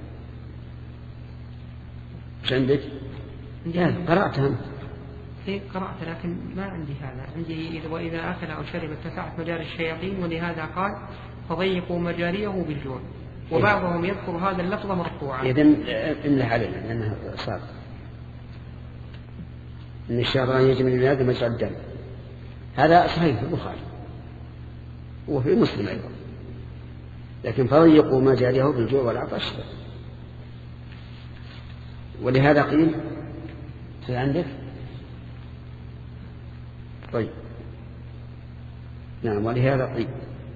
ايش عندك؟ عندي قرأتها إيه قرأت لكن ما عندي هذا. عندي وإذا أكل أو شرب اتسعت مجاري الشياطين ولهذا قال فضيقوا مجاريه بالجوع. وبعضهم يذكر هذا اللفظ مرفوعا. إذن إملح علينا لأنه صار إن الشيطان يجري من البلاد مجرى الدم. هذا صحيح في البخاري وفي مسلم أيضا. لكن فضيقوا مجاريه بالجوع والعطش ولهذا قيل في عندك. طيب نعم ولهذا قيل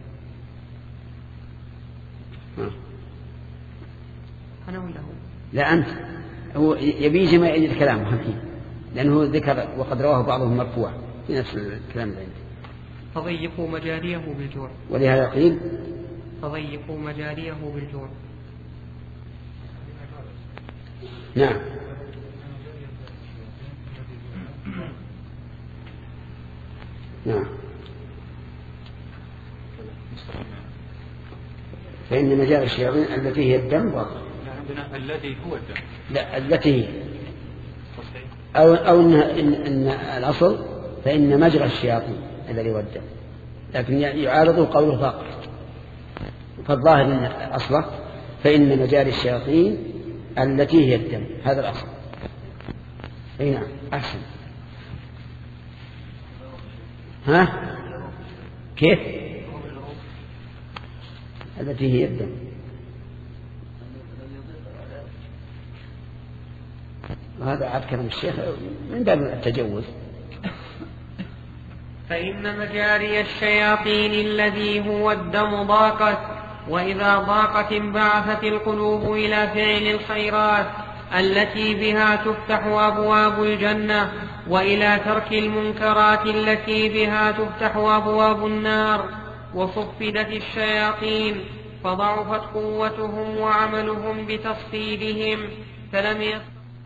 أنا ولا هو؟ لا أنت. هو يبي جمع الكلام الحين لأنه ذكر وقد رواه بعضهم مرفوع في نفس الكلام اللي عندي. فضيقوا مجاريه بالجوع ولهذا قيل فضيقوا مجاريه بالجوع. نعم. نعم. فإن مجال الشياطين التي هي الدم باطل. عندنا الذي هو الدم. لا التي هي أو أو إن, إن, إن الأصل فإن مجرى الشياطين الذي هو الدم، لكن يعارضه قوله فقط. فالظاهر إن أصله فإن مجال الشياطين التي هي الدم، هذا الأصل. أي نعم أحسن. ها كيف التي هي الدم؟ وهذا عاد كلام الشيخ من باب التجوز. فإن مجاري الشياطين الذي هو الدم ضاقت، وإذا ضاقت انبعثت القلوب إلى فعل الخيرات التي بها تفتح أبواب الجنة، وإلى ترك المنكرات التي بها تفتح أبواب النار. وصفدت الشياطين فضعفت قوتهم وعملهم بتصفيدهم، فلم يستطيعوا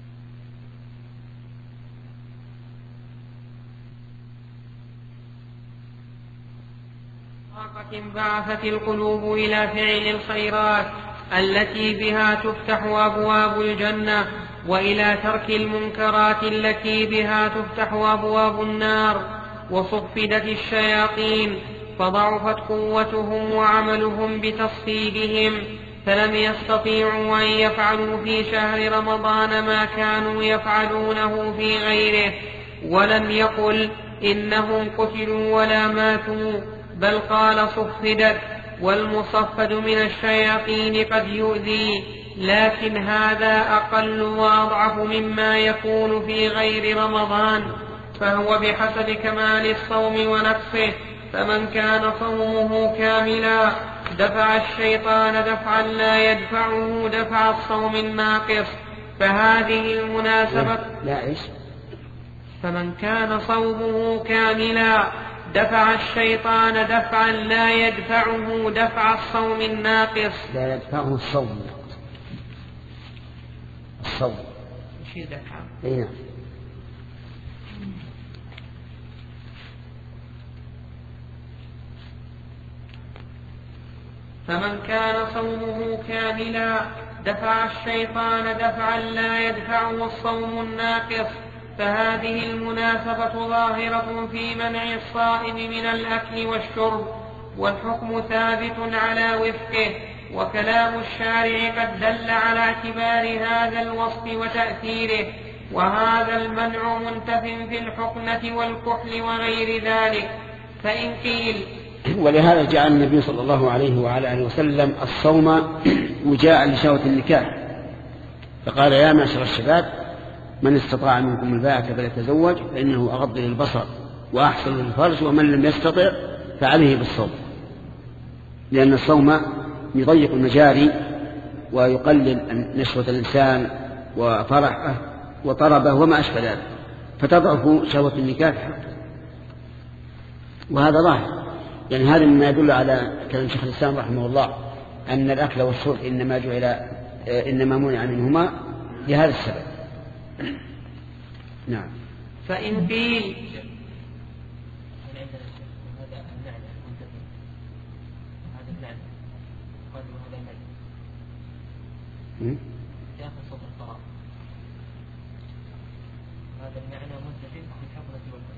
انبعثت القلوب إلى فعل الخيرات التي بها تفتح أبواب الجنة، وإلى ترك المنكرات التي بها تفتح أبواب النار. وصفدت الشياطين فضعفت قوتهم وعملهم بتصفيدهم، فلم يستطيعوا أن يفعلوا في شهر رمضان ما كانوا يفعلونه في غيره. ولم يقل إنهم قتلوا ولا ماتوا، بل قال صفدت. والمصفد من الشياطين قد يؤذي، لكن هذا أقل وأضعف مما يكون في غير رمضان، فهو بحسب كمال الصوم ونقصه. فمن كان صومه كاملا دفع الشيطان دفعا لا يدفعه دفع الصوم الناقص، فهذه المناسبة. لا إيش؟ فمن كان صومه كاملا دفع الشيطان دفعا لا يدفعه دفع الصوم الناقص. لا يدفعه الصوم الصوم شيء دفع. أي نعم. فمن كان صومه كاملا دفع الشيطان دفعا لا يدفعه الصوم الناقص، فهذه المناسبة ظاهرة في منع الصائم من الأكل والشرب، والحكم ثابت على وفقه. وكلام الشارع قد دل على اعتبار هذا الوصف وتأثيره، وهذا المنع منتف في الحقنة والكحل وغير ذلك. فإن قيل ولهذا جعل النبي صلى الله عليه وعلى آله وسلم الصوم وجاء لشهوة النكاح، فقال يا معشر الشباب من استطاع منكم الباءة فليتزوج فإنه أغض للبصر وأحسن للفرج، ومن لم يستطع فعليه بالصوم، لأن الصوم يضيق المجاري ويقلل نشوة الإنسان وفرحه وطربه وما أشبه ذلك، فتضعف شهوة النكاح. وهذا ظاهر، يعني هذا مما يدل على كلام شيخ الإسلام رحمه الله أن الأكل والشرب إنما جعل إنما منع منهما لهذا السبب. نعم. فإن قيل داخل صوت القراء، هذا المعنى منتفي في الحقنة والكحل.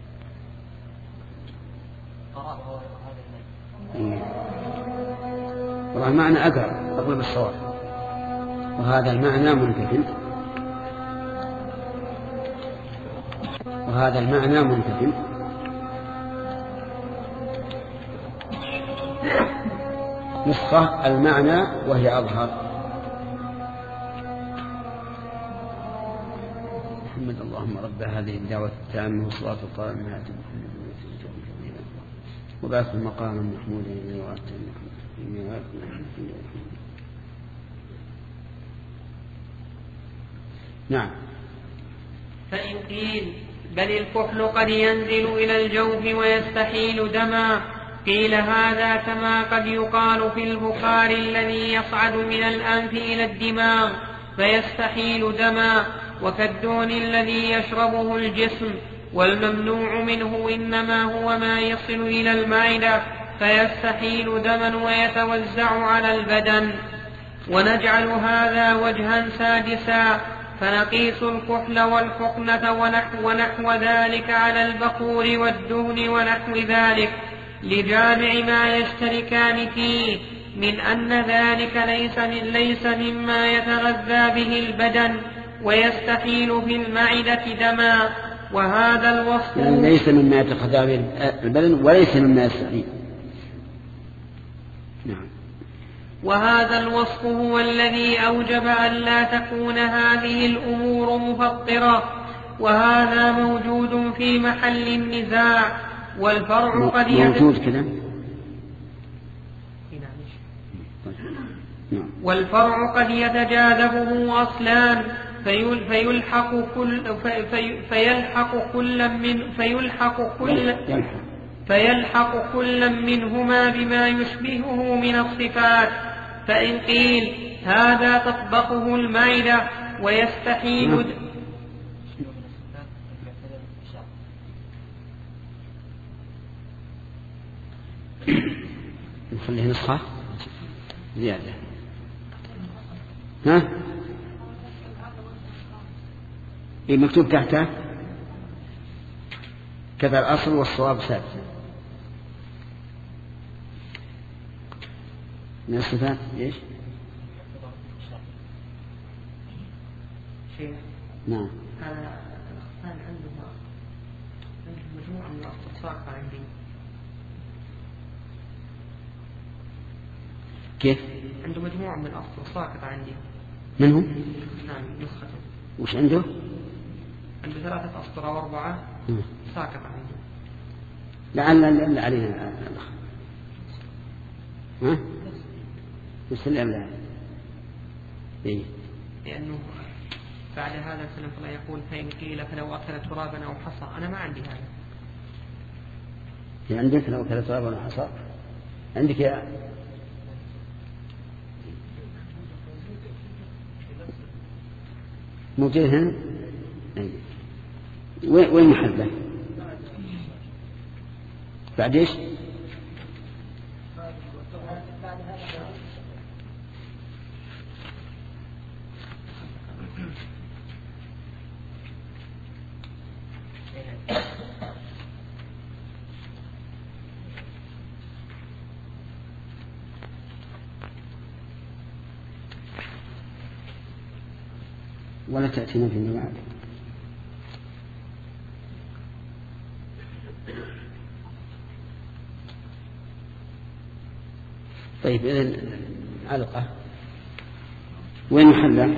قراء وهو هذا المعنى. والله معنى أقرب أقرب الصواب، وهذا المعنى منتفي وهذا المعنى منتفي نسخة المعنى وهي أظهر. محمد اللهم رب هذه الدعوة التامة والصلاة القائمة على محمد وبعث المقام المحمود الذي وعدته. نعم. فإن قيل بل الكحل قد ينزل إلى الجوف ويستحيل دما، قيل هذا كما قد يقال في البخار الذي يصعد من الأنف إلى الدماغ فيستحيل دما، وكالدهن الذي يشربه الجسم والممنوع منه إنما هو ما يصل إلى المعدة فيستحيل دما ويتوزع على البدن. ونجعل هذا وجها سادسا فنقيس الكحل والحقنة ونحو, ونحو ذلك على البخور والدهن ونحو ذلك لجامع ما يشتركان فيه من أن ذلك ليس, ليس مما يتغذى به البدن ويستحيل في المعدة دما. وهذا الوصف يعني ليس مما يتغذى به البدن وليس مما يستحيل. نعم. وهذا الوصف هو الذي أوجب أن لا تكون هذه الأمور مفطرة، وهذا موجود في محل النزاع. والفرع قد موجود كذا. والفرع قد يتجاذبه أصلان فيلحق كل فيلحق كل من فيلحق كل فيلحق كل منهما بما يشبهه من الصفات. فإن قيل هذا تطبقه المعدة ويستحيل نخليه نسخة زيادة. ها إيه مكتوب تحته كذا الأصل والصواب ثابت من الصفات. إيش؟ شيخ نعم. هذا الأخوان عندهم مجموعة من الأخطاء عندي. كيف؟ عنده مجموعة من الأخطاء ساقطة عندي. من هو؟ نعم نسخته. وش عنده؟ عنده ثلاثة أسطر أو أربعة ساقطة عنده. لعل اللي علينا الأخ. ها؟ وسلم لا. إيه. لأنه بعد هذا سلم الله يقول فإن قيل فلو أكل ترابا أو حصى. أنا ما عندي هذا. في عندك لو أكل ترابا أو حصى؟ عندك يا موجود هنا. وين وين محله؟ بعد ايش؟ ولا تأتينا في الميعاد. طيب إذن علقة وين محلها؟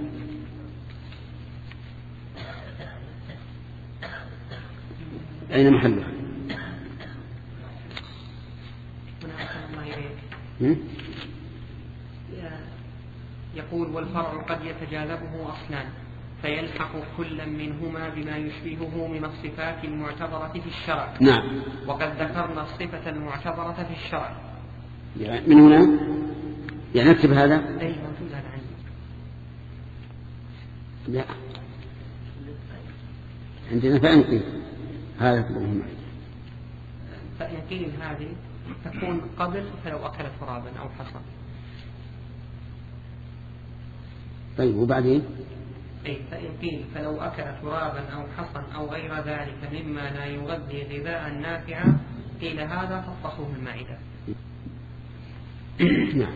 أين محلها؟ يقول والفرع قد يتجاذبه أصلان فيلحق كل منهما بما يشبهه من الصفات المعتبرة في الشرع. نعم. وقد ذكرنا الصفة المعتبرة في الشرع. يعني من هنا يعني نكتب هذا. أي موجود هذا عندي. لا عندنا فإن هذا مهم. فإن قيل هذه تكون قبل فلو أكل ترابا أو حصى. طيب وبعدين؟ أي فإن قيل فلو أكل ترابا أو حصى أو غير ذلك مما لا يغذي غذاء نافعا قيل هذا تطبخه المعدة. نعم.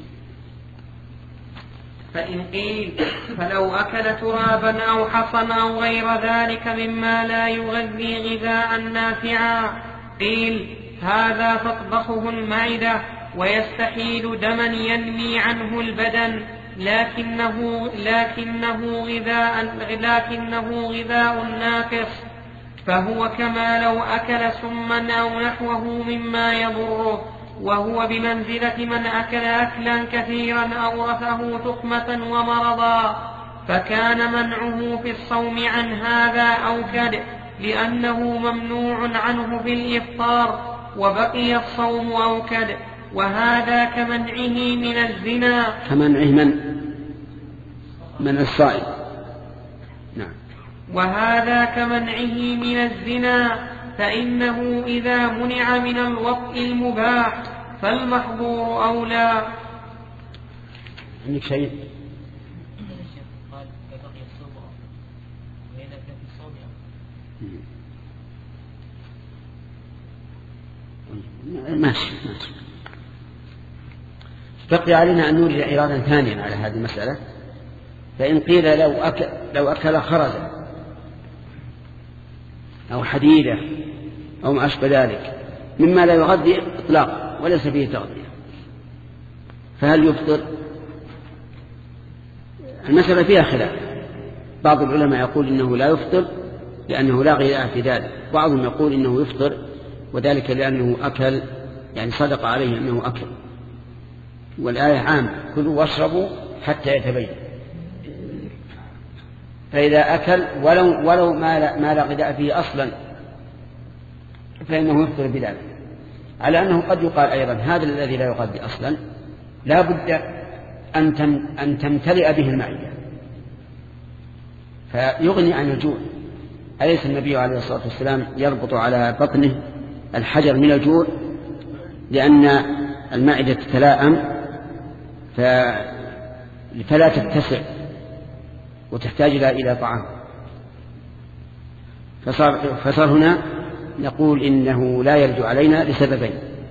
فإن قيل فلو أكل ترابا أو حصى أو غير ذلك مما لا يغذي غذاء نافعا قيل هذا تطبخه المعدة ويستحيل دما ينمي عنه البدن لكنه لكنه غذاء لكنه غذاء ناقص فهو كما لو أكل سما أو نحوه مما يضره وهو بمنزلة من أكل أكلا كثيرا أورثه تخمة ومرضا فكان منعه في الصوم عن هذا أوكد لأنه ممنوع عنه في الإفطار وبقي الصوم أوكد وهذا كمنعه من الزنا كمنعه من من الصائم. نعم. وهذا كمنعه من الزنا، فإنه إذا منع من الوطء المباح فالمحظور أولى. عندك شيء؟ قال فبقي الصوم وإذا كان في الصوم ماشي ماشي. بقي علينا أن نورد إرادا ثانيا على هذه المسألة. فإن قيل لو أكل, لو أكل خرزا أو حديدة أو ما أشبه ذلك مما لا يغذي إطلاقا وليس فيه تغذية فهل يفطر؟ المسألة فيها خلاف. بعض العلماء يقول إنه لا يفطر لأنه لا غذاء في ذلك، بعضهم يقول إنه يفطر وذلك لأنه أكل، يعني صدق عليه أنه أكل، والآية عامة كلوا واشربوا حتى يتبين. فإذا أكل ولو, ولو ما, لا ما لا غذاء فيه أصلا فإنه يفطر بذلك. على أنه قد يقال أيضا هذا الذي لا يغذي أصلا لا بد أن, تم أن تمتلئ به المعدة فيغني عن الجوع. أليس النبي عليه الصلاة والسلام يربط على بطنه الحجر من الجوع لأن المعدة تتلائم فلا تتسع وتحتاج إلى طعام. فصار, فصار هنا نقول إنه لا يرجع علينا لسببين.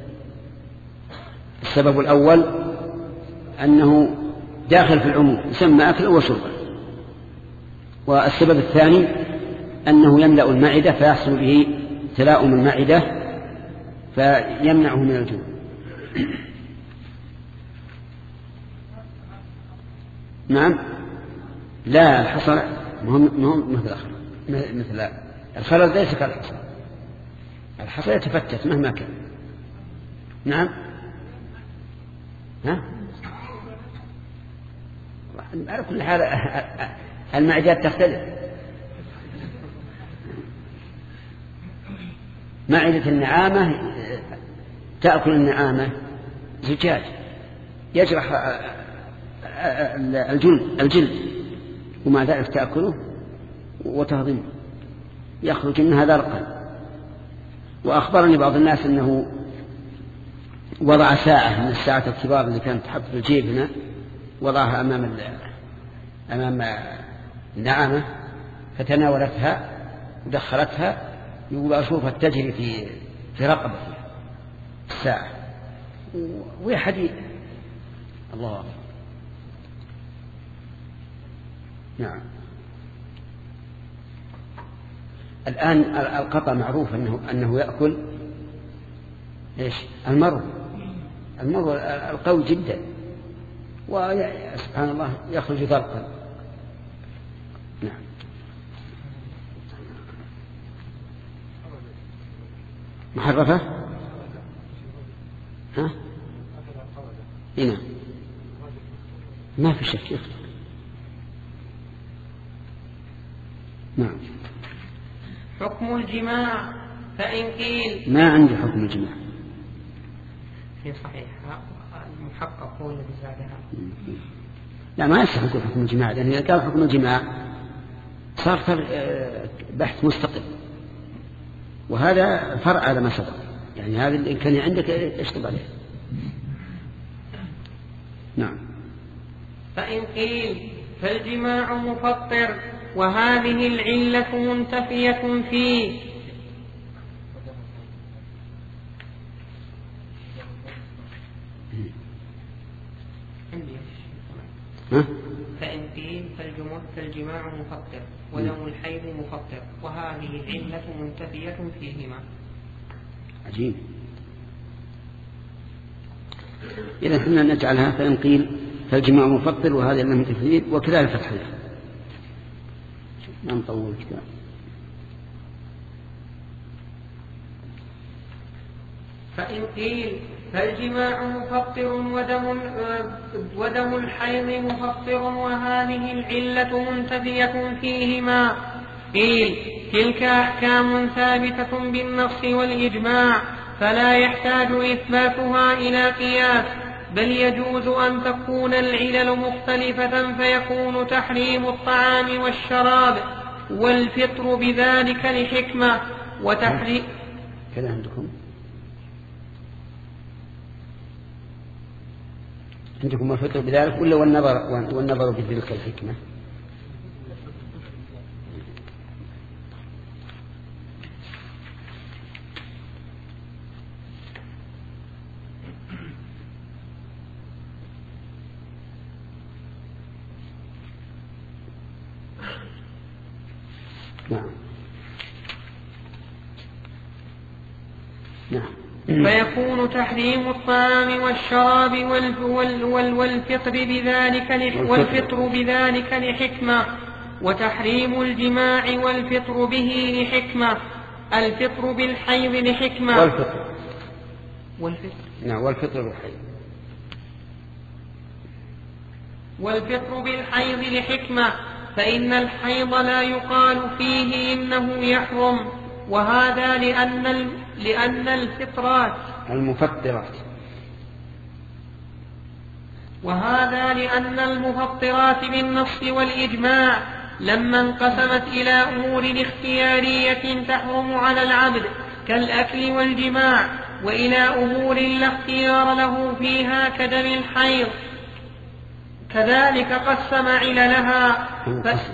السبب الأول أنه داخل في العموم يسمى أكل وشربا، والسبب الثاني أنه يملأ المعدة فيحصل به تلاؤم المعدة فيمنعه من الجوع. نعم لا الحصى مهم مثل الأخر مثل الخرز ليس كالحصى، الحصى يتفتت مهما كان. نعم ها على كل حال المعدات تختلف. معدة النعامة تأكل النعامة زجاج يجرح الجلد الجلد ومع ذلك تأكله وتهضمه يخرج منها ذرقا. وأخبرني بعض الناس أنه وضع ساعة من الساعات الكبار اللي كانت تحط في الجيب هنا وضعها أمام أمام النعامة فتناولتها ودخلتها يقول أشوفها تجري في في رقبتها الساعة وهي حديد. الله أكبر. نعم. الآن القطع معروف أنه أنه يأكل إيش المرء المرء القوي جدا وسبحان الله يخرج ذرقا. نعم. محرفة ها هنا ما في شك يخطئ. نعم. حكم الجماع فإن قيل ما عندي حكم الجماع في صحيح المحقق هو الذي زادها. لا ما يصح يكون حكم الجماع لأن إذا كان حكم الجماع صار بحث مستقل وهذا فرع على ما سبق. يعني هذا اللي كان عندك اشطب عليه. نعم. فإن قيل فالجماع مفطر وهذه العلة منتفية فيه. فإن قيل فالجماع مفطر ودم الحيض مفطر وهذه العلة منتفية فيهما. عجيب. إذا كنا نجعلها فإن قيل فالجماع مفطر وهذه العلة منتفية وكذلك فتحها. ما نطول الكتاب. فإن قيل فالجماع مفطر ودم, ودم الحيض مفطر وهذه العلة منتفية فيهما قيل تلك أحكام ثابتة بالنص والإجماع فلا يحتاج إثباتها إلى قياس بل يجوز أن تكون العلل مختلفة فيكون تحريم الطعام والشراب والفطر بذلك لحكمة وتحريم. كذا عندكم عندكم الفطر بذلك ولا والنظر والنظر بتلك الحكمة؟ نعم نعم. فيكون تحريم الطعام والشراب والفطر بذلك والفطر بذلك لحكمة، وتحريم الجماع والفطر به لحكمة. الفطر بالحيض لحكمة والفطر والفطر نعم والفطر بالحيض والفطر بالحيض لحكمة، فإن الحيض لا يقال فيه إنه يحرم، وهذا لأن لأن الفطرات المفطرات وهذا لأن المفطرات بالنص والإجماع لما انقسمت إلى أمور اختيارية تحرم على العبد كالأكل والجماع، وإلى أمور لا اختيار له فيها كدم الحيض، كذلك قسم عللها. تنقسم,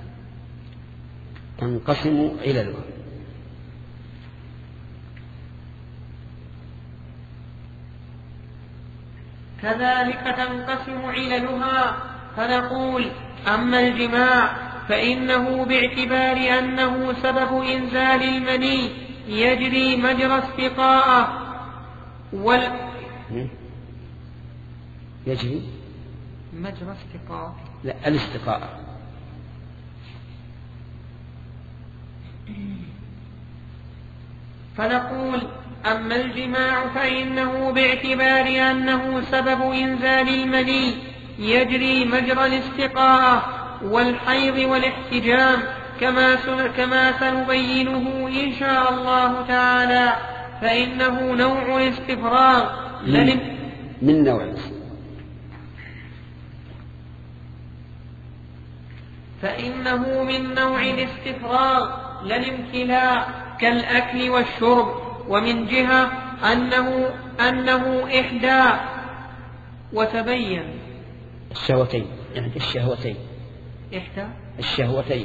تنقسم عللها. كذلك تنقسم عللها، فنقول أما الجماع فإنه باعتبار أنه سبب إنزال المني يجري مجرى استقاءه وال... يجري مجرى استقاء لا الاستقاء فنقول أما الجماع فإنه باعتبار أنه سبب إنزال المني يجري مجرى الاستقاء والحيض والاحتجام كما كما سنبينه إن شاء الله تعالى، فإنه نوع الاستفراغ من, من نوع فإنه من نوع الاستفراغ لا الامتلاء كالأكل والشرب، ومن جهة أنه, أنه إحدى. وتبين الشهوتين يعني الشهوتين إحدى الشهوتين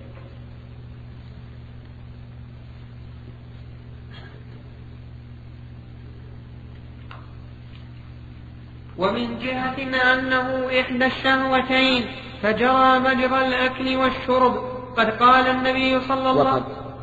ومن جهة أنه إحدى الشهوتين فجرى مجرى الأكل والشرب. قد قال النبي صلى الله عليه وسلم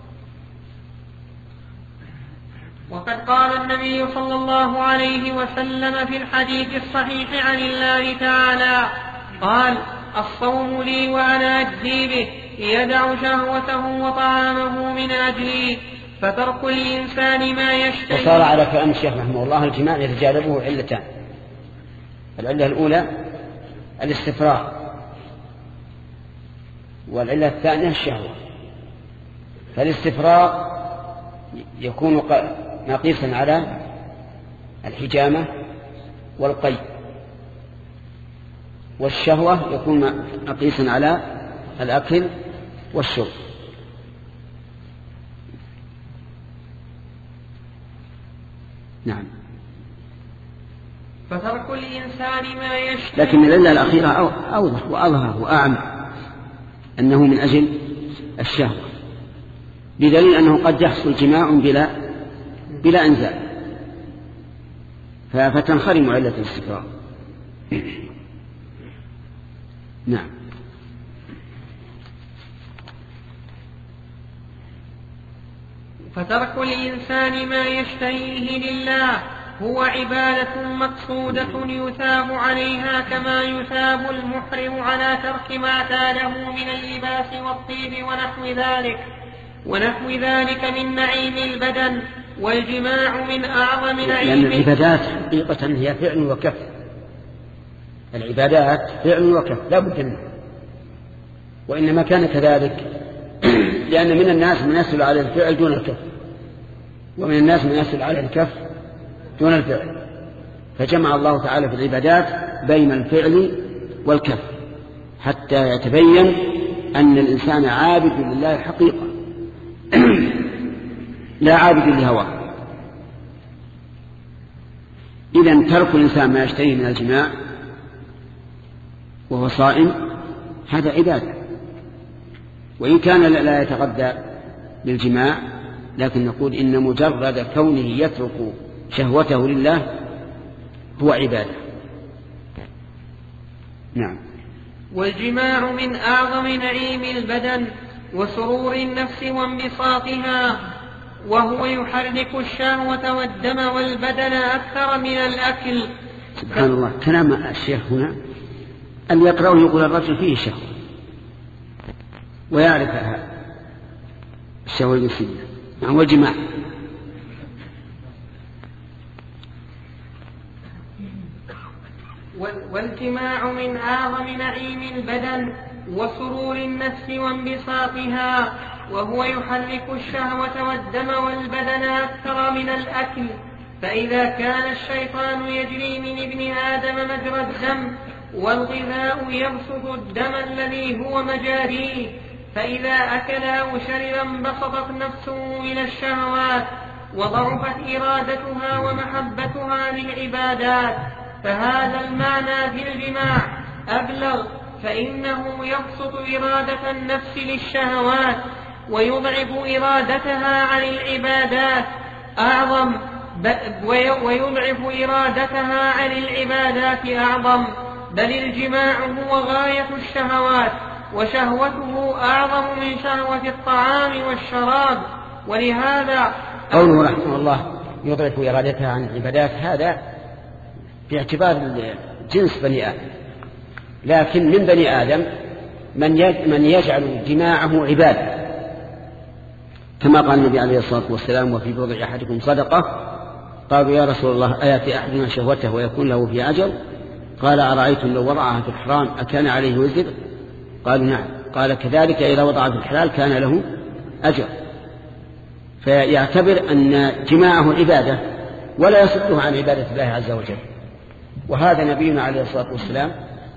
وقد قال النبي صلى الله عليه وسلم في الحديث الصحيح عن الله تعالى قال: الصوم لي وأنا أجزي به، يدع شهوته وطعامه من أجلي. فترك الإنسان ما يشتهي. وصار على كلام الشيخ رحمه الله الجماع يتجانبه علتان. العلة الأولى الاستفراغ، والعلة الثانية الشهوة. فالاستفراغ يكون نقيسا على الحجامة والقي، والشهوة يكون نقيسا على الأكل والشرب. نعم. فترك الإنسان ما يشتهي. لكن العلة الأخيرة أوضح وأظهر وأعم، أنه من أجل الشهوة، بدليل أنه قد يحصل جماع بلا بلا إنزال، فتنخرم علة الاستفراغ. نعم. فترك الإنسان ما يشتهيه لله هو عبادة مقصودة يثاب عليها كما يثاب المحرم على ترك ما اعتاده من اللباس والطيب ونحو ذلك ونحو ذلك من نعيم البدن. والجماع من أعظم نعيم. لأن العبادات حقيقة هي فعل وكف. العبادات فعل وكف لا بد منه، وإنما كان كذلك لأن من الناس من يسهل على الفعل دون الكف، ومن الناس من يسهل على الكف دون الفعل، فجمع الله تعالى في العبادات بين الفعل والكف حتى يتبين أن الإنسان عابد لله حقيقة لا عابد لهواه. إذن ترك الإنسان ما يشتهيه من الجماع وهو صائم هذا عبادة، وإن كان لا يتغذى بالجماع، لكن نقول إن مجرد كونه يترك شهوته لله هو عبادة. نعم. والجماع من أعظم نعيم البدن وسرور النفس وانبساطها، وهو يحرك الشهوة والدم والبدن أكثر من الأكل. سبحان الله، كلام الشيخ هنا اللي يقرأه يقول الرجل فيه شهوة ويعرفها الشهوة الجنسية هو الجماع. والجماع من أعظم نعيم البدن وسرور النفس وانبساطها، وهو يحرك الشهوة والدم والبدن أكثر من الأكل. فإذا كان الشيطان يجري من ابن آدم مجرى الدم والغذاء يبسط الدم الذي هو مجاريه، فإذا أكل أو شرب انبسطت نفسه إلى الشهوات وضعفت إرادتها ومحبتها للعبادات. فهذا المعنى في الجماع أبلغ، فإنه يبسط إرادة النفس للشهوات ويضعف إرادتها عن العبادات أعظم ويضعف إرادتها عن العبادات أعظم. بل الجماع هو غاية الشهوات، وشهوته أعظم من شهوة الطعام والشراب. ولهذا قوله رحمه الله يضعف إرادتها عن العبادات، هذا باعتبار جنس بني آدم، لكن من بني آدم من يجعل جماعه عبادة، كما قال النبي عليه الصلاة والسلام: وفي بضع أحدكم صدقة. قالوا: يا رسول الله، أيأتي أحدنا شهوته ويكون له في أجر؟ قال: أرأيتم لو وضعها في الحرام أكان عليه وزر؟ قالوا: نعم. قال: كذلك إذا وضع في الحلال كان له أجر. فيعتبر أن جماعه عبادة ولا يصده عن عبادة الله عز وجل. وهذا نبينا عليه الصلاة والسلام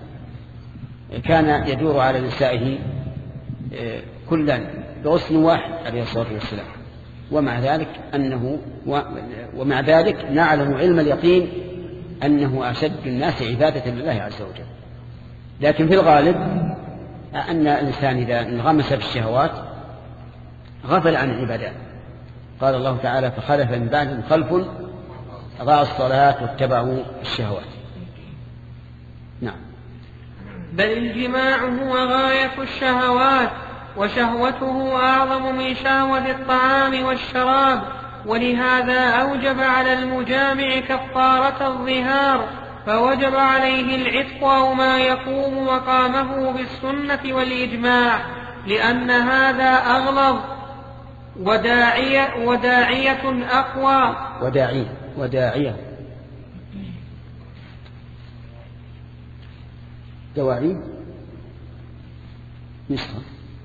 كان يدور على نسائه كلا بغسل واحد عليه الصلاة والسلام، ومع ذلك أنه ومع ذلك نعلم علم اليقين أنه أشد الناس عبادة لله عز وجل. لكن في الغالب أن الإنسان إذا انغمس في الشهوات غفل عن العبادات. قال الله تعالى: فخلف من بعدهم خلف أضاعوا الصلاة واتبعوا الشهوات. نعم. بل الجماع هو غاية الشهوات، وشهوته أعظم من شهوة الطعام والشراب. ولهذا أوجب على المجامع كفارة الظهار، فوجب عليه العتق أو ما يقوم مقامه بالسنة والإجماع، لأن هذا أغلظ وداعية, وداعية أقوى وداعية وداعية دواعي نسخة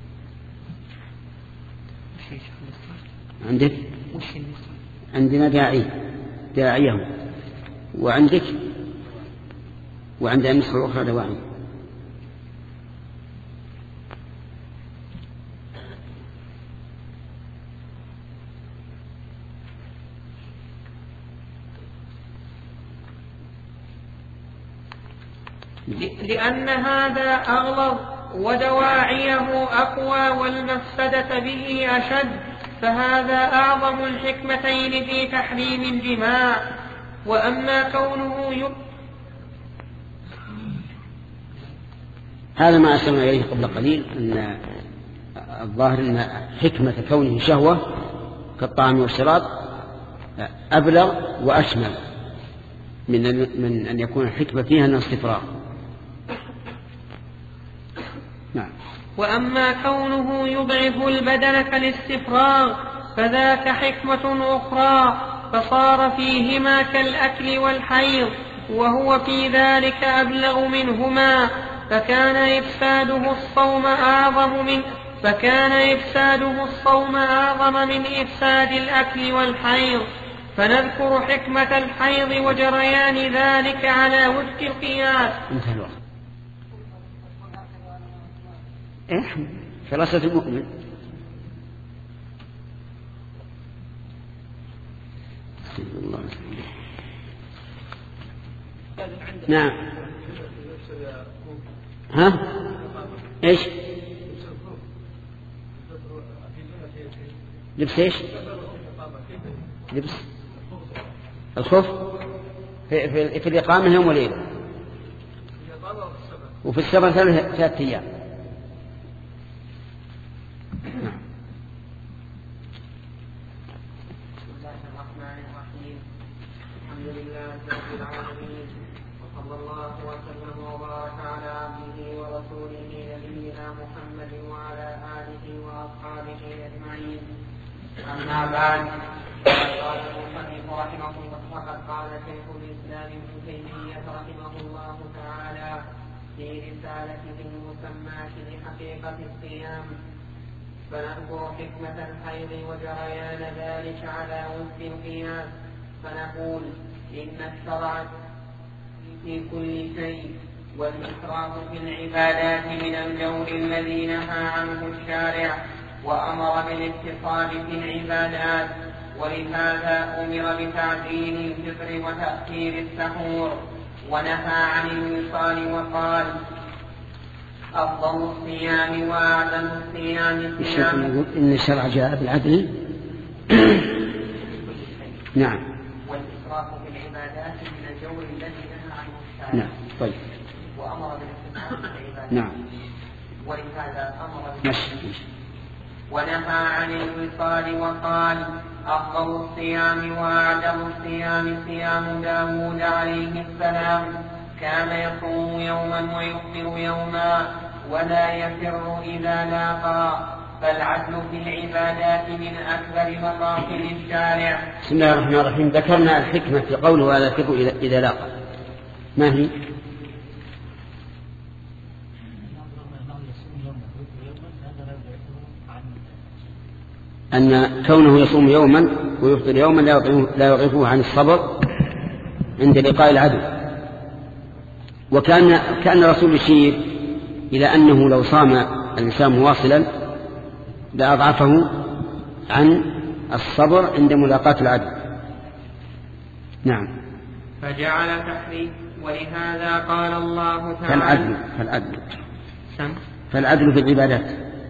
عندك؟ عندنا داعي داعيه، وعندك وعند النسخة الأخرى دواعي. لأن هذا أغلظ ودواعيه أقوى والمفسدة به أشد، فهذا أعظم الحكمتين في تحريم الجماع. وأما كونه يب... هذا ما أشرنا إليه قبل قليل، أن الظاهر أن حكمة كونه شهوة كالطعام والشراب أبلغ وأشمل من من أن يكون الحكمة فيها أن استفراغ. نعم. وأما كونه يضعف البدن كالاستفراغ فذاك حكمة أخرى، فصار فيهما كالأكل والحيض، وهو في ذلك أبلغ منهما، فكان إفساده الصوم أعظم من فكان إفساده الصوم أعظم من إفساد الأكل والحيض. فنذكر حكمة الحيض وجريان ذلك على وفق القياس. إيه؟ حراسة المؤمن. الله. نعم. ها ايش لبس ايش لبس الخف في, في, في الإقامة يوم وليلة وفي السفر ثلاثة أيام. أما بعد قال المصنف رحمه الله وقد قال شيخ الإسلام ابن تيمية رحمه الله تعالى في رسالته المسماة لحقيقة الصيام، فنذكر حكمة الحيض وجريان ذلك على وفق القياس، فنقول إن الشرع في كل شيء، والإسراف في العبادات من الجور الذي نهى عنه الشارع وأمر بالاقتصاد في العبادات، ولهذا أمر بتعجيل الفطر وتأخير السحور، ونهى عن الوصال وقال أفضل الصيام وأعظم الصيام الصيام. إن الشرع جاء بالعدل نعم، والإسراف في العبادات من الجور الذي نهى عنه الشارع نعم. طيب. وأمر بالاقتصاد في العبادات نعم. ولهذا أمر بالاقتصاد ونهى عن الوصال وقال أفضل الصيام وأعجب الصيام صيام داود عليه السلام، كان يصوم يوما ويفطر يوما ولا يفر إذا لاقى، فالعدل في العبادات من أكبر مقاصد الشارع. بسم الله الرحمن الرحيم. ذكرنا الحكمة في قوله ولا يفر إذا لاقى، ما هي؟ أن كونه يصوم يوما ويفطر يوما لا يغفه عن الصبر عند لقاء العدو. وكان كان الرسول يشير إلى أنه لو صام الإنسان مواصلا لأضعفه عن الصبر عند ملاقاة العدو. نعم. فجعل تحريم، ولهذا قال الله تعالى فالعدل فالعدل سم فالعدل في العبادات.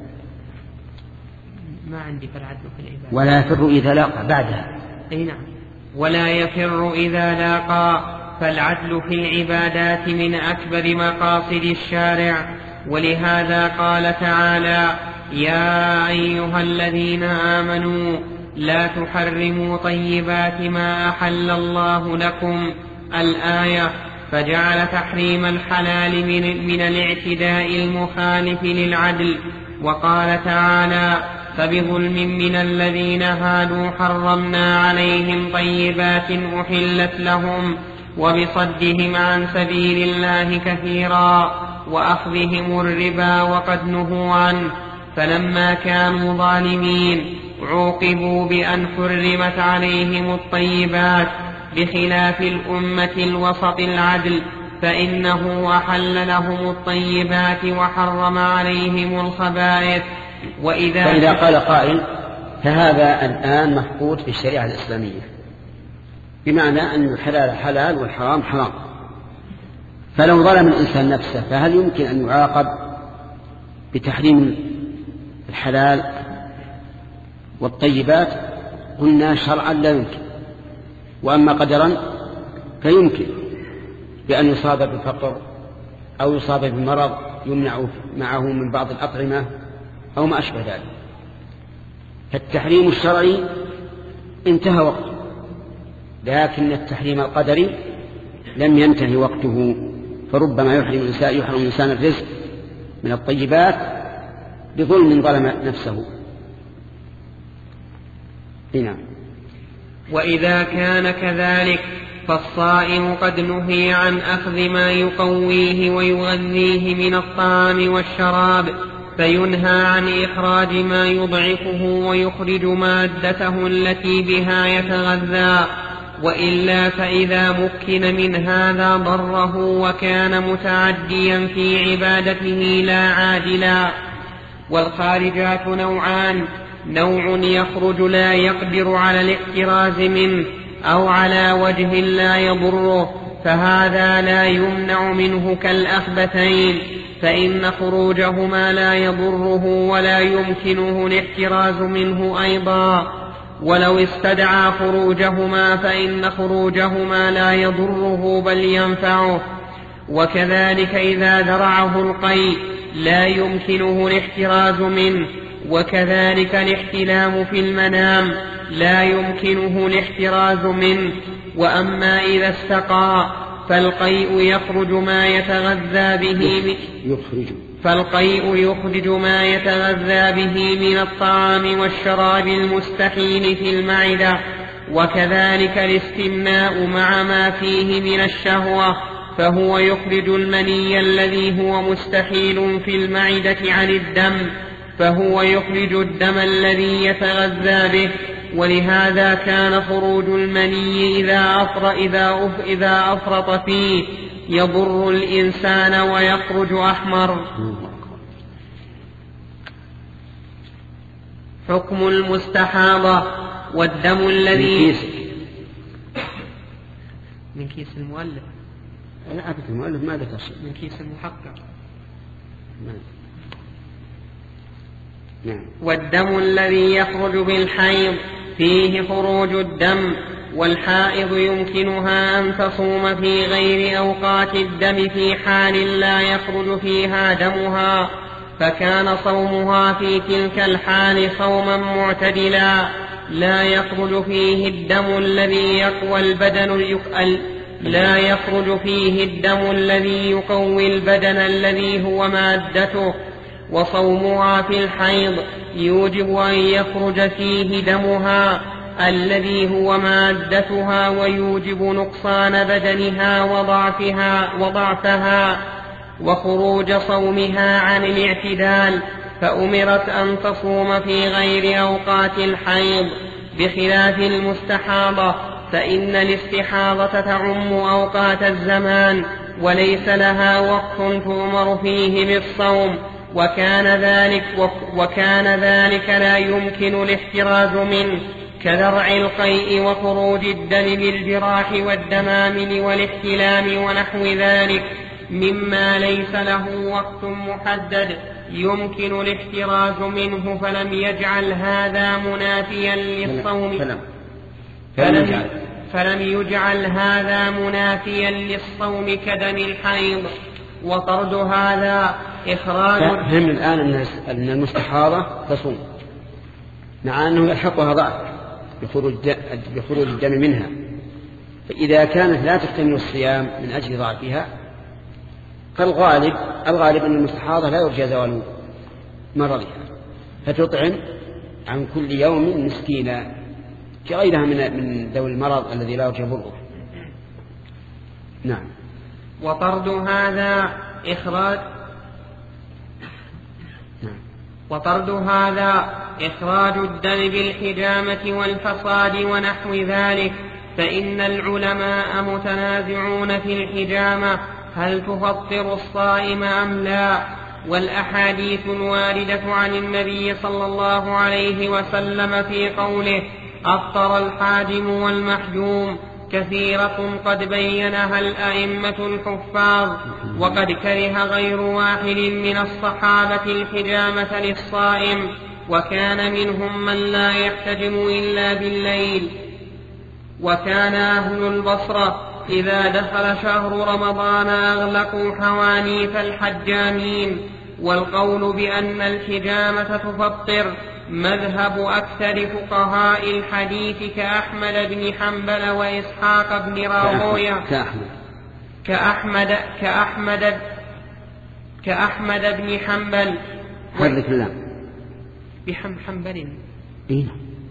ما عندي فالعدل في العبادات. ولا يفر إذا لاقى بعدها. أي نعم. ولا يفر إذا لاقى، فالعدل في العبادات من أكبر مقاصد الشارع، ولهذا قال تعالى يا أيها الذين آمنوا لا تحرموا طيبات ما أحل الله لكم الآية، فجعل تحريم الحلال من, من الاعتداء المخالف للعدل. وقال تعالى فبظلم من الذين هادوا حرمنا عليهم طيبات أحلت لهم وبصدهم عن سبيل الله كثيرا وأخذهم الربا وقد نهوا عنه، فلما كانوا ظالمين عوقبوا بأن حرمت عليهم الطيبات، بخلاف الأمة الوسط العدل فإنه أحل لهم الطيبات وحرم عليهم الخبائث. وإذا فإذا قال قائل فهذا الآن مفقود في الشريعة الإسلامية، بمعنى أن الحلال حلال والحرام حرام، فلو ظلم الإنسان نفسه فهل يمكن أن يعاقب بتحريم الحلال والطيبات؟ قلنا شرعا لا يمكن، وأما قدرا فيمكن، بأن يصاب بالفقر أو يصاب بمرض يمنع معه من بعض الأطعمة أو ما أشبه ذلك. فالتحريم الشرعي انتهى وقته، لكن التحريم القدري لم ينتهي وقته، فربما يحرم الإنسان يحرم الإنسان الرزق من الطيبات بظلم ظلم نفسه. هنا. وإذا كان كذلك فالصائم قد نهي عن أخذ ما يقويه ويغذيه من الطعام والشراب، فينهى عن إخراج ما يضعفه ويخرج مادته التي بها يتغذى، وإلا فإذا مكن من هذا ضره وكان متعديا في عبادته لا عاجلا. والخارجات نوعان: نوع يخرج لا يقدر على الاحتراز منه أو على وجه لا يضره، فهذا لا يمنع منه كالأخبثين، فإن خروجهما لا يضره ولا يمكنه الاحتراز منه أيضا. ولو استدعى خروجهما فإن خروجهما لا يضره بل ينفعه. وكذلك إذا ذرعه القيء لا يمكنه الاحتراز منه، وكذلك الاحتلام في المنام لا يمكنه الاحتراز منه. وأما إذا استقى فالقيء يخرج ما يتغذى به يخرج فالقيء يخرج ما يتغذى به من الطعام والشراب المستحيل في المعدة. وكذلك الاستمناء مع ما فيه من الشهوة، فهو يخرج المني الذي هو مستحيل في المعدة عن الدم، فهو يخرج الدم الذي يتغذى به. ولهذا كان خروج المني إذا أفرط, إذا أف إذا أفرط فيه يضر الإنسان ويخرج أحمر. حكم المستحاضة. والدم الذي من كيس المؤلف لا أبدا المؤلف ما ذكر شيء من كيس المحقق. نعم. والدم الذي يخرج بالحيض فيه خروج الدم، والحائض يمكنها أن تصوم في غير أوقات الدم في حال لا يخرج فيها دمها، فكان صومها في تلك الحال صوما معتدلا لا يخرج فيه الدم الذي يقوى البدن يقل لا يخرج فيه الدم الذي يقوي البدن الذي هو مادته. وصومها في الحيض يوجب أن يخرج فيه دمها الذي هو مادتها، ويوجب نقصان بدنها وضعفها, وضعفها وخروج صومها عن الاعتدال، فأمرت أن تصوم في غير أوقات الحيض بخلاف المستحاضة، فإن الاستحاضة تعم أوقات الزمان وليس لها وقت تؤمر فيه بالصوم، وكان ذلك, وكان ذلك لا يمكن الاحتراز منه، كذرع القيء وخروج الدم بالجراح والدمامل والاحتلام ونحو ذلك مما ليس له وقت محدد يمكن الاحتراز منه، فلم يجعل هذا منافيا للصوم فلم, فلم, فلم, فلم يجعل هذا منافيا للصوم كدم الحيض. وطرد هذا إخراج. فهم الآن أن المستحاضة تصوم مع أنه يلحقها ضعف بخروج الدم منها، فإذا كانت لا تكتمل الصيام من أجل ضعفها فالغالب الغالب أن المستحاضة لا يرجى زوال مرضها، فتطعم عن كل يوم مسكينا كغيرها من من ذوي المرض الذي لا يرجى بره. نعم. وطرد هذا إخراج نعم. وطرد هذا إخراج الدم بالحجامة والفصاد ونحو ذلك، فإن العلماء متنازعون في الحجامة هل تفطر الصائم أم لا، والأحاديث الواردة عن النبي صلى الله عليه وسلم في قوله أفطر الحاجم والمحجوم كثيرة قد بينها الأئمة الحفاظ، وقد كره غير واحد من الصحابة الحجامة للصائم، وكان منهم من لا يحتجم إلا بالليل. وكان أهل البصرة إذا دخل شهر رمضان أغلقوا حوانيت الحجامين. والقول بأن الحجامة تفطر مذهب أكثر فقهاء الحديث كأحمد بن حنبل وإسحاق بن راهويه كأحمد كأحمد كأحمد بن حنبل حرك اللام بحم حنبل إيه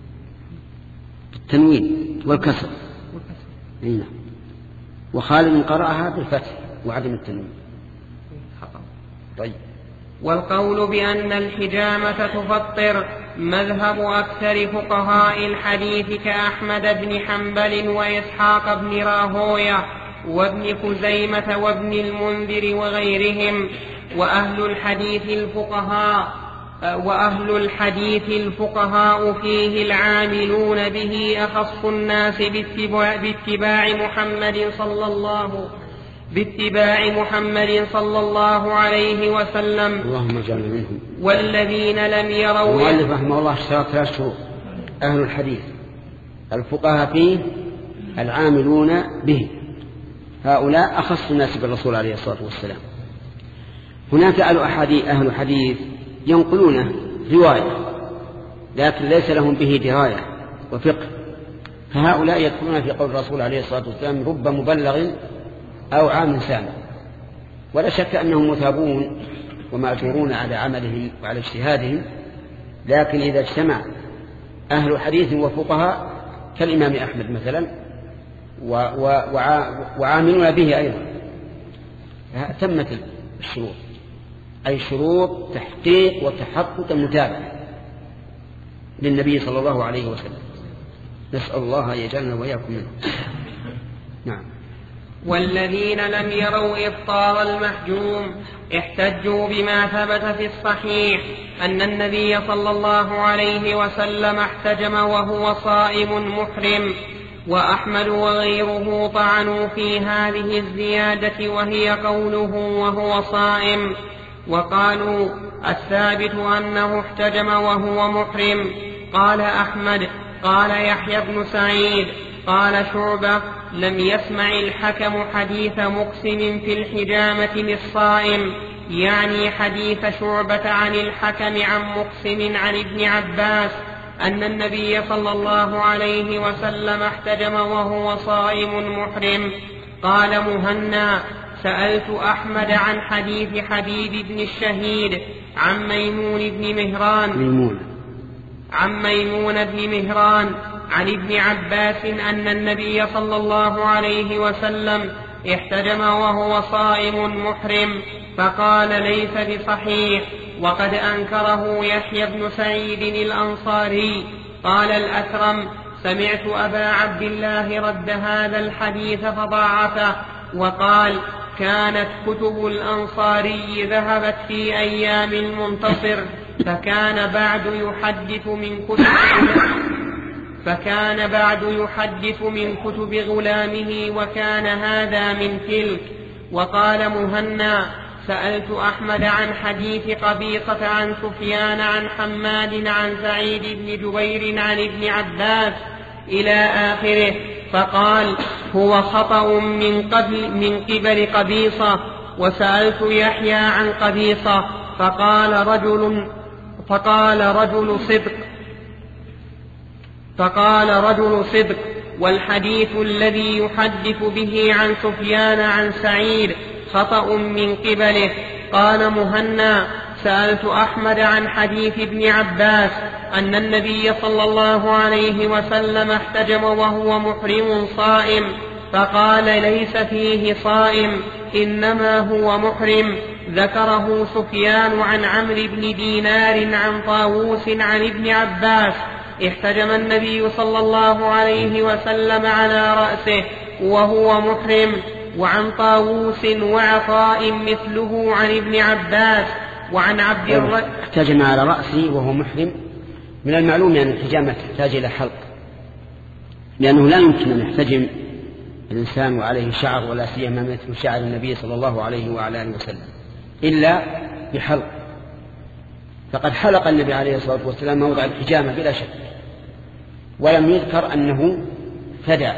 بالتنوين والكسر إيه. وخالد قرأها بالفتح وعدم التنوين. طيب. والقول بأن الحجامة تفطر مذهب أكثر فقهاء الحديث كأحمد بن حنبل وإسحاق بن راهويه وابن خزيمة وابن المنذر وغيرهم. وأهل الحديث الفقهاء وأهل الحديث الفقهاء فيه العاملون به أخص الناس باتباع, باتباع محمد صلى الله باتباع محمد صلى الله عليه وسلم. اللهم اجعلنا منهم. والذين لم يروا. المؤلف رحمه الله اشترط ثلاث شروط: أهل الحديث، الفقهاء فيه، العاملون به. هؤلاء أخص الناس بالرسول عليه الصلاة والسلام. هناك أهل حديث ينقلونه رواية لكن ليس لهم به دراية وفقه، فهؤلاء يدخلون في قول الرسول عليه الصلاة والسلام: رب مبلغ أو عام سامع. ولا شك أنهم مثابون ومأجورون على عملهم وعلى اجتهادهم، لكن إذا اجتمع أهل حديث وفقهاء كالإمام أحمد مثلا وعاملون به أيضا تمت الشروط، أي شروط تحقيق وتحقق المتابعة للنبي صلى الله عليه وسلم. نسأل الله أن يجعلنا وإياكم منه. نعم. والذين لم يروا إفطار المحجوم احتجوا بما ثبت في الصحيح أن النبي صلى الله عليه وسلم احتجم وهو صائم محرم، وأحمد وغيره طعنوا في هذه الزيادة وهي قوله وهو صائم، وقالوا الثابت أنه احتجم وهو محرم. قال أحمد قال يحيى بن سعيد قال شعبة لم يسمع الحكم حديث مقسم في الحجامة للصائم، يعني حديث شعبة عن الحكم عن مقسم عن ابن عباس أن النبي صلى الله عليه وسلم احتجم وهو صائم محرم. قال مهنا سألت أحمد عن حديث حبيب بن الشهيد عن ميمون بن مهران ميمون عن ميمون بن مهران عن ابن عباس أن النبي صلى الله عليه وسلم احتجم وهو صائم محرم، فقال ليس بصحيح، وقد أنكره يحيى بن سعيد الأنصاري. قال الأكرم سمعت أبا عبد الله رد هذا الحديث فضاعفه، وقال كانت كتب الأنصاري ذهبت في أيام المنتصر، فكان بعد يحدث من كتب فكان بعد يحدث من كتب غلامه، وكان هذا من تلك. وقال مهنا سألت أحمد عن حديث قبيصة عن سفيان عن حماد عن سعيد بن جبير عن ابن عباس إلى آخره، فقال هو خطأ من قبل, من قبل قبيصة. وسألت يحيى عن قبيصة فقال رجل فقال رجل صدق فقال رجل صدق والحديث الذي يحدث به عن سفيان عن سعيد خطأ من قبله. قال مهنا سألت أحمد عن حديث ابن عباس أن النبي صلى الله عليه وسلم احتجم وهو محرم صائم، فقال ليس فيه صائم إنما هو محرم. ذكره سفيان عن عمرو بن دينار عن طاووس عن ابن عباس احتجم النبي صلى الله عليه وسلم على رأسه وهو محرم، وعن طاووس وعطاء مثله عن ابن عباس وعن عبد الرحمن احتجم على رأسه وهو محرم. من المعلوم أن الحجامة تحتاج إلى حلق، لأنه لا يمكن أن يحتجم الإنسان وعليه شعر، ولا سيما مثل شعر النبي صلى الله عليه وعلى آله وسلم، إلا بحلق. فقد حلق النبي عليه الصلاة والسلام موضع الحجامة بلا شك، ولم يذكر أنه فدى.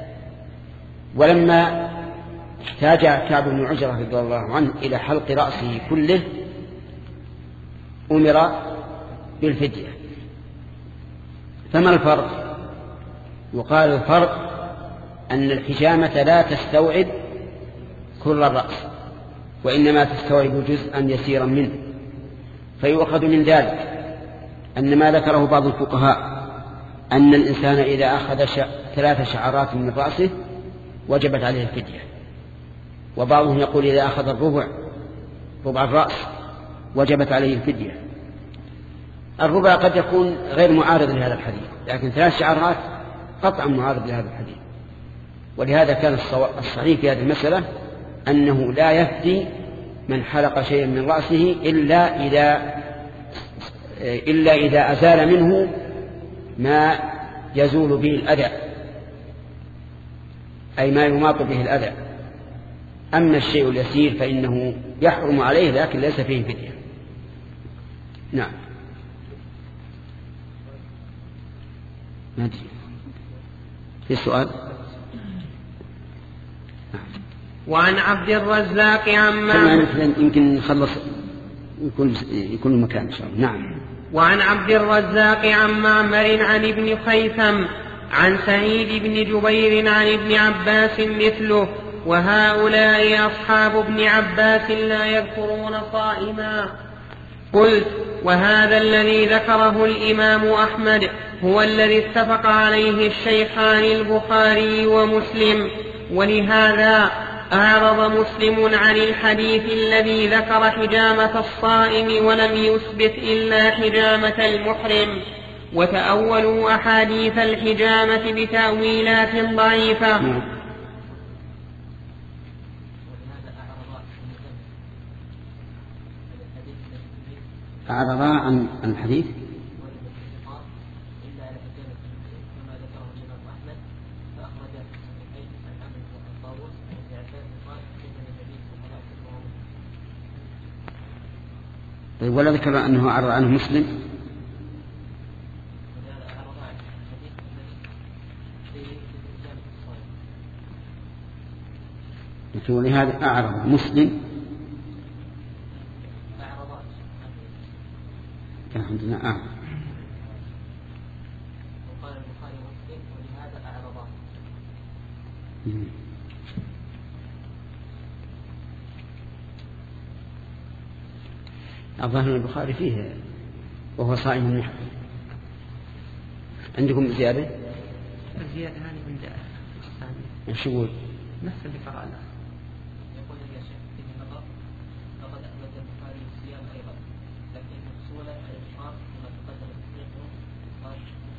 ولما احتاج كعب بن عجرة رضي الله عنه إلى حلق رأسه كله أمر بالفدية. فما الفرق؟ وقال الفرق أن الحجامة لا تستوعب كل الرأس، وإنما تستوعب جزءا يسيرا منه. فيؤخذ من ذلك أن ما ذكره بعض الفقهاء أن الإنسان إذا أخذ ثلاث شعرات من رأسه وجبت عليه الفدية، وبعضهم يقول إذا أخذ الربع ربع الرأس وجبت عليه الفدية. الربع قد يكون غير معارض لهذا الحديث، لكن ثلاث شعرات قطعا معارض لهذا الحديث. ولهذا كان الصحيح في هذه المسألة أنه لا يفدي من حلق شيئا من رأسه إلا إذا إلا إذا أزال منه ما يزول به الأذى، أي ما يماط به الأذى. أما الشيء اليسير فإنه يحرم عليه لكن ليس فيه فدية. نعم. ما أدري في سؤال. وعن عبد الرزاق عما يمكن نخلص يكون يكون مكان إن شاء الله. نعم. وعن عبد الرزاق عن معمر عن ابن خيثم عن سعيد بن جبير عن ابن عباس مثله، وهؤلاء أصحاب ابن عباس لا يذكرون صائما. قلت: وهذا الذي ذكره الإمام أحمد هو الذي اتفق عليه الشيخان البخاري ومسلم، ولهذا أعرض مسلم عن الحديث الذي ذكر حجامة الصائم ولم يثبت إلا حجامة المحرم، وتأولوا أحاديث الحجامة بتأويلات ضعيفة. أعرض عن الحديث طيب، ولا ذكر أنه أعرض عنه مسلم؟ ولهذا أعرض مسلم. الحمد لله. آه. وقال البخاري ومسلم ولهذا أعرضا. الظاهر البخاري فيه وهو صائم محرم. عندكم زيادة؟ الزيادة هذه من جاء الثاني. وش يقول؟ نفس اللي قرأنا. يقول يا شيخ في النظر لقد أثبت البخاري الصيام أيضا، لكن مفصولا على الإشعار كما تقدم تصديقه قال.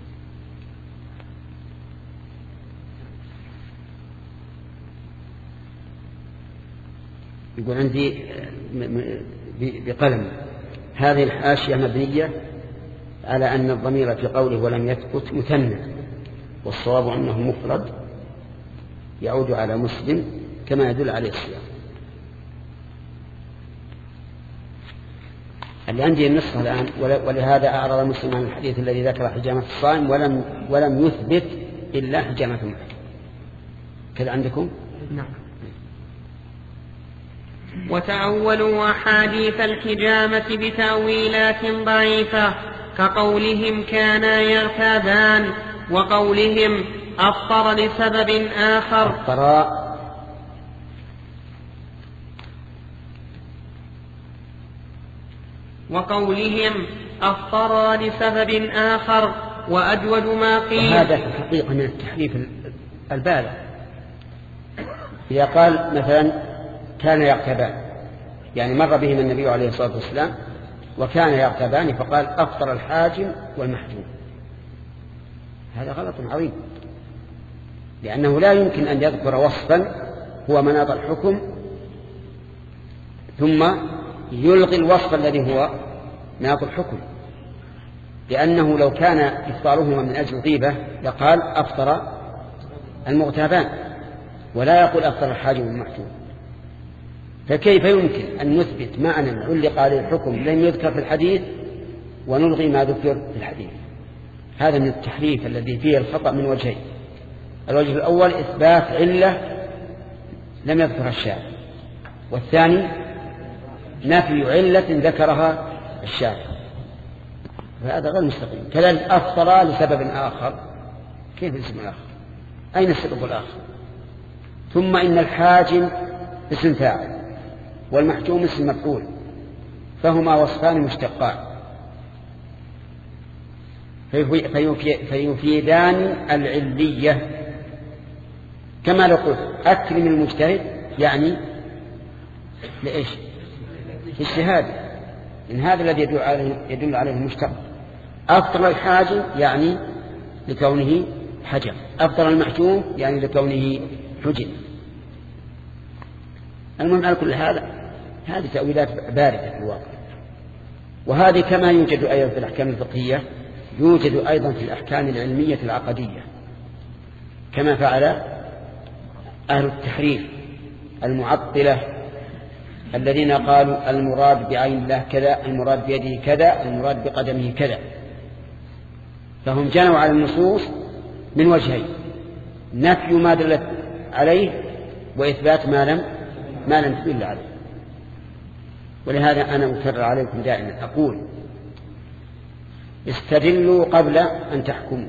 يقول عندي بقلم هذه الحاشية مبنية على أن الضمير في قوله ولم يثبت مثنى، والصواب أنه مفرد يعود على مسلم كما يدل عليه السياق. اللي عندي النسخة الآن ولهذا أعرض مسلم عن الحديث الذي ذكر حجامة الصائم ولم ولم يثبت إلا حجامة المحرم. كذا عندكم؟ نعم. وتأولوا أحاديث الحجامة بتأويلات ضعيفة كقولهم كانا يرتابان، وقولهم أفطر لسبب آخر. أفطر وقولهم أفطر لسبب آخر، وأجود ما قيل. وهذا في الحقيقة من التحريف البالغ. إذا قال مثلا كان يرتبان، يعني مر بهم النبي عليه الصلاة والسلام وكان يرتبان فقال أفطر الحاجم والمحجوم، هذا غلط عظيم، لأنه لا يمكن أن يذكر وصفا هو مناط الحكم ثم يلغي الوصف الذي هو مناط الحكم، لأنه لو كان إفطارهما من أجل غيبة لقال أفطر المغتابان ولا يقول أفطر الحاجم والمحجوم. فكيف يمكن أن نثبت معنى علق عليه الحكم لم يذكر في الحديث ونلغي ما ذكر في الحديث؟ هذا من التحريف الذي فيه الخطأ من وجهين. الوجه الأول إثبات علة لم يذكرها الشارع، والثاني نفي علة ذكرها الشارع، فهذا غير مستقيم. كذلك أفطر لسبب آخر، كيف الاسم الآخر؟ أين السبب الآخر؟ ثم إن الحاجم اسم فاعل والمحجوم اسم مفعول، فهما وصفان مشتقان فيفيدان العلية، كما لو قلت أكرم المجتهد يعني لإيش؟ اجتهاد، إن هذا الذي يدل عليه, يدل عليه المشتق. أفطر الحاجم يعني لكونه حجم، أفطر المحجوم يعني لكونه حجم. المهم على كل هذا هذه تأويلات باردة في الواقع. وهذه كما يوجد أيضا في الأحكام الفقهية يوجد أيضا في الأحكام العلمية العقدية، كما فعل أهل التحريف المعطلة الذين قالوا المراد بعين الله كذا، المراد بيده كذا، المراد بقدمه كذا. فهم جنوا على النصوص من وجهين: نفي ما دلت عليه وإثبات ما لم ما لم تدل عليه. ولهذا أنا أكرر عليكم دائما أقول: استدلوا قبل أن تحكموا،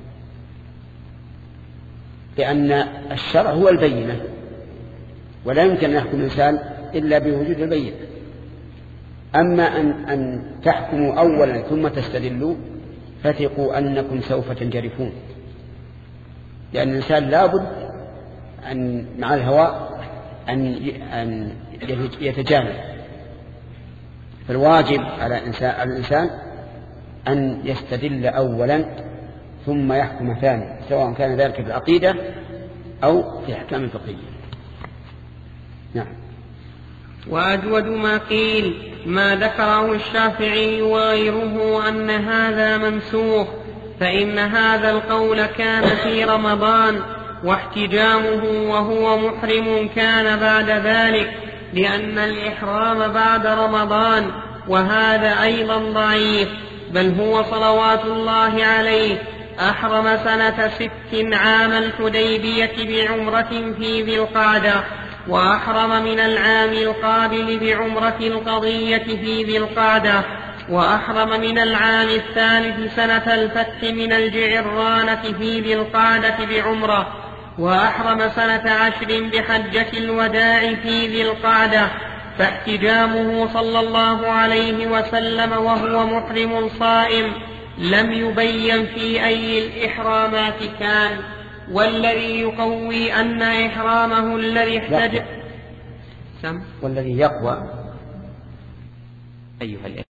لأن الشرع هو البينة، ولا يمكن أن يحكم الإنسان إلا بوجود البينة. أما أن, أن تحكموا أولا ثم تستدلوا فثقوا أنكم سوف تنجرفون، لأن الإنسان لابد أن مع الهوى أن يتجانب. فالواجب على الإنسان أن يستدل أولا ثم يحكم ثانيا، سواء كان ذلك في العقيدة أو في أحكام الفقهية. نعم. وأجود ما قيل ما ذكره الشافعي وغيره أن هذا منسوخ، فإن هذا القول كان في رمضان، واحتجامه وهو محرم كان بعد ذلك، لأن الإحرام بعد رمضان، وهذا أيضا ضعيف. بل هو صلوات الله عليه أحرم سنة ست عام الحديبية بعمرة في ذي القعدة، وأحرم من العام القابل بعمرة القضية في ذي القعدة، وأحرم من العام الثالث سنة الفتح من الجعرانة في ذي القعدة بعمرة، وأحرم سنة عشر بحجة الوداع في ذي القعدة. فاحتجامه صلى الله عليه وسلم وهو محرم صائم لم يبين في أي الإحرامات كان، والذي يقوي أن إحرامه الذي احتج والذي يقوى أيها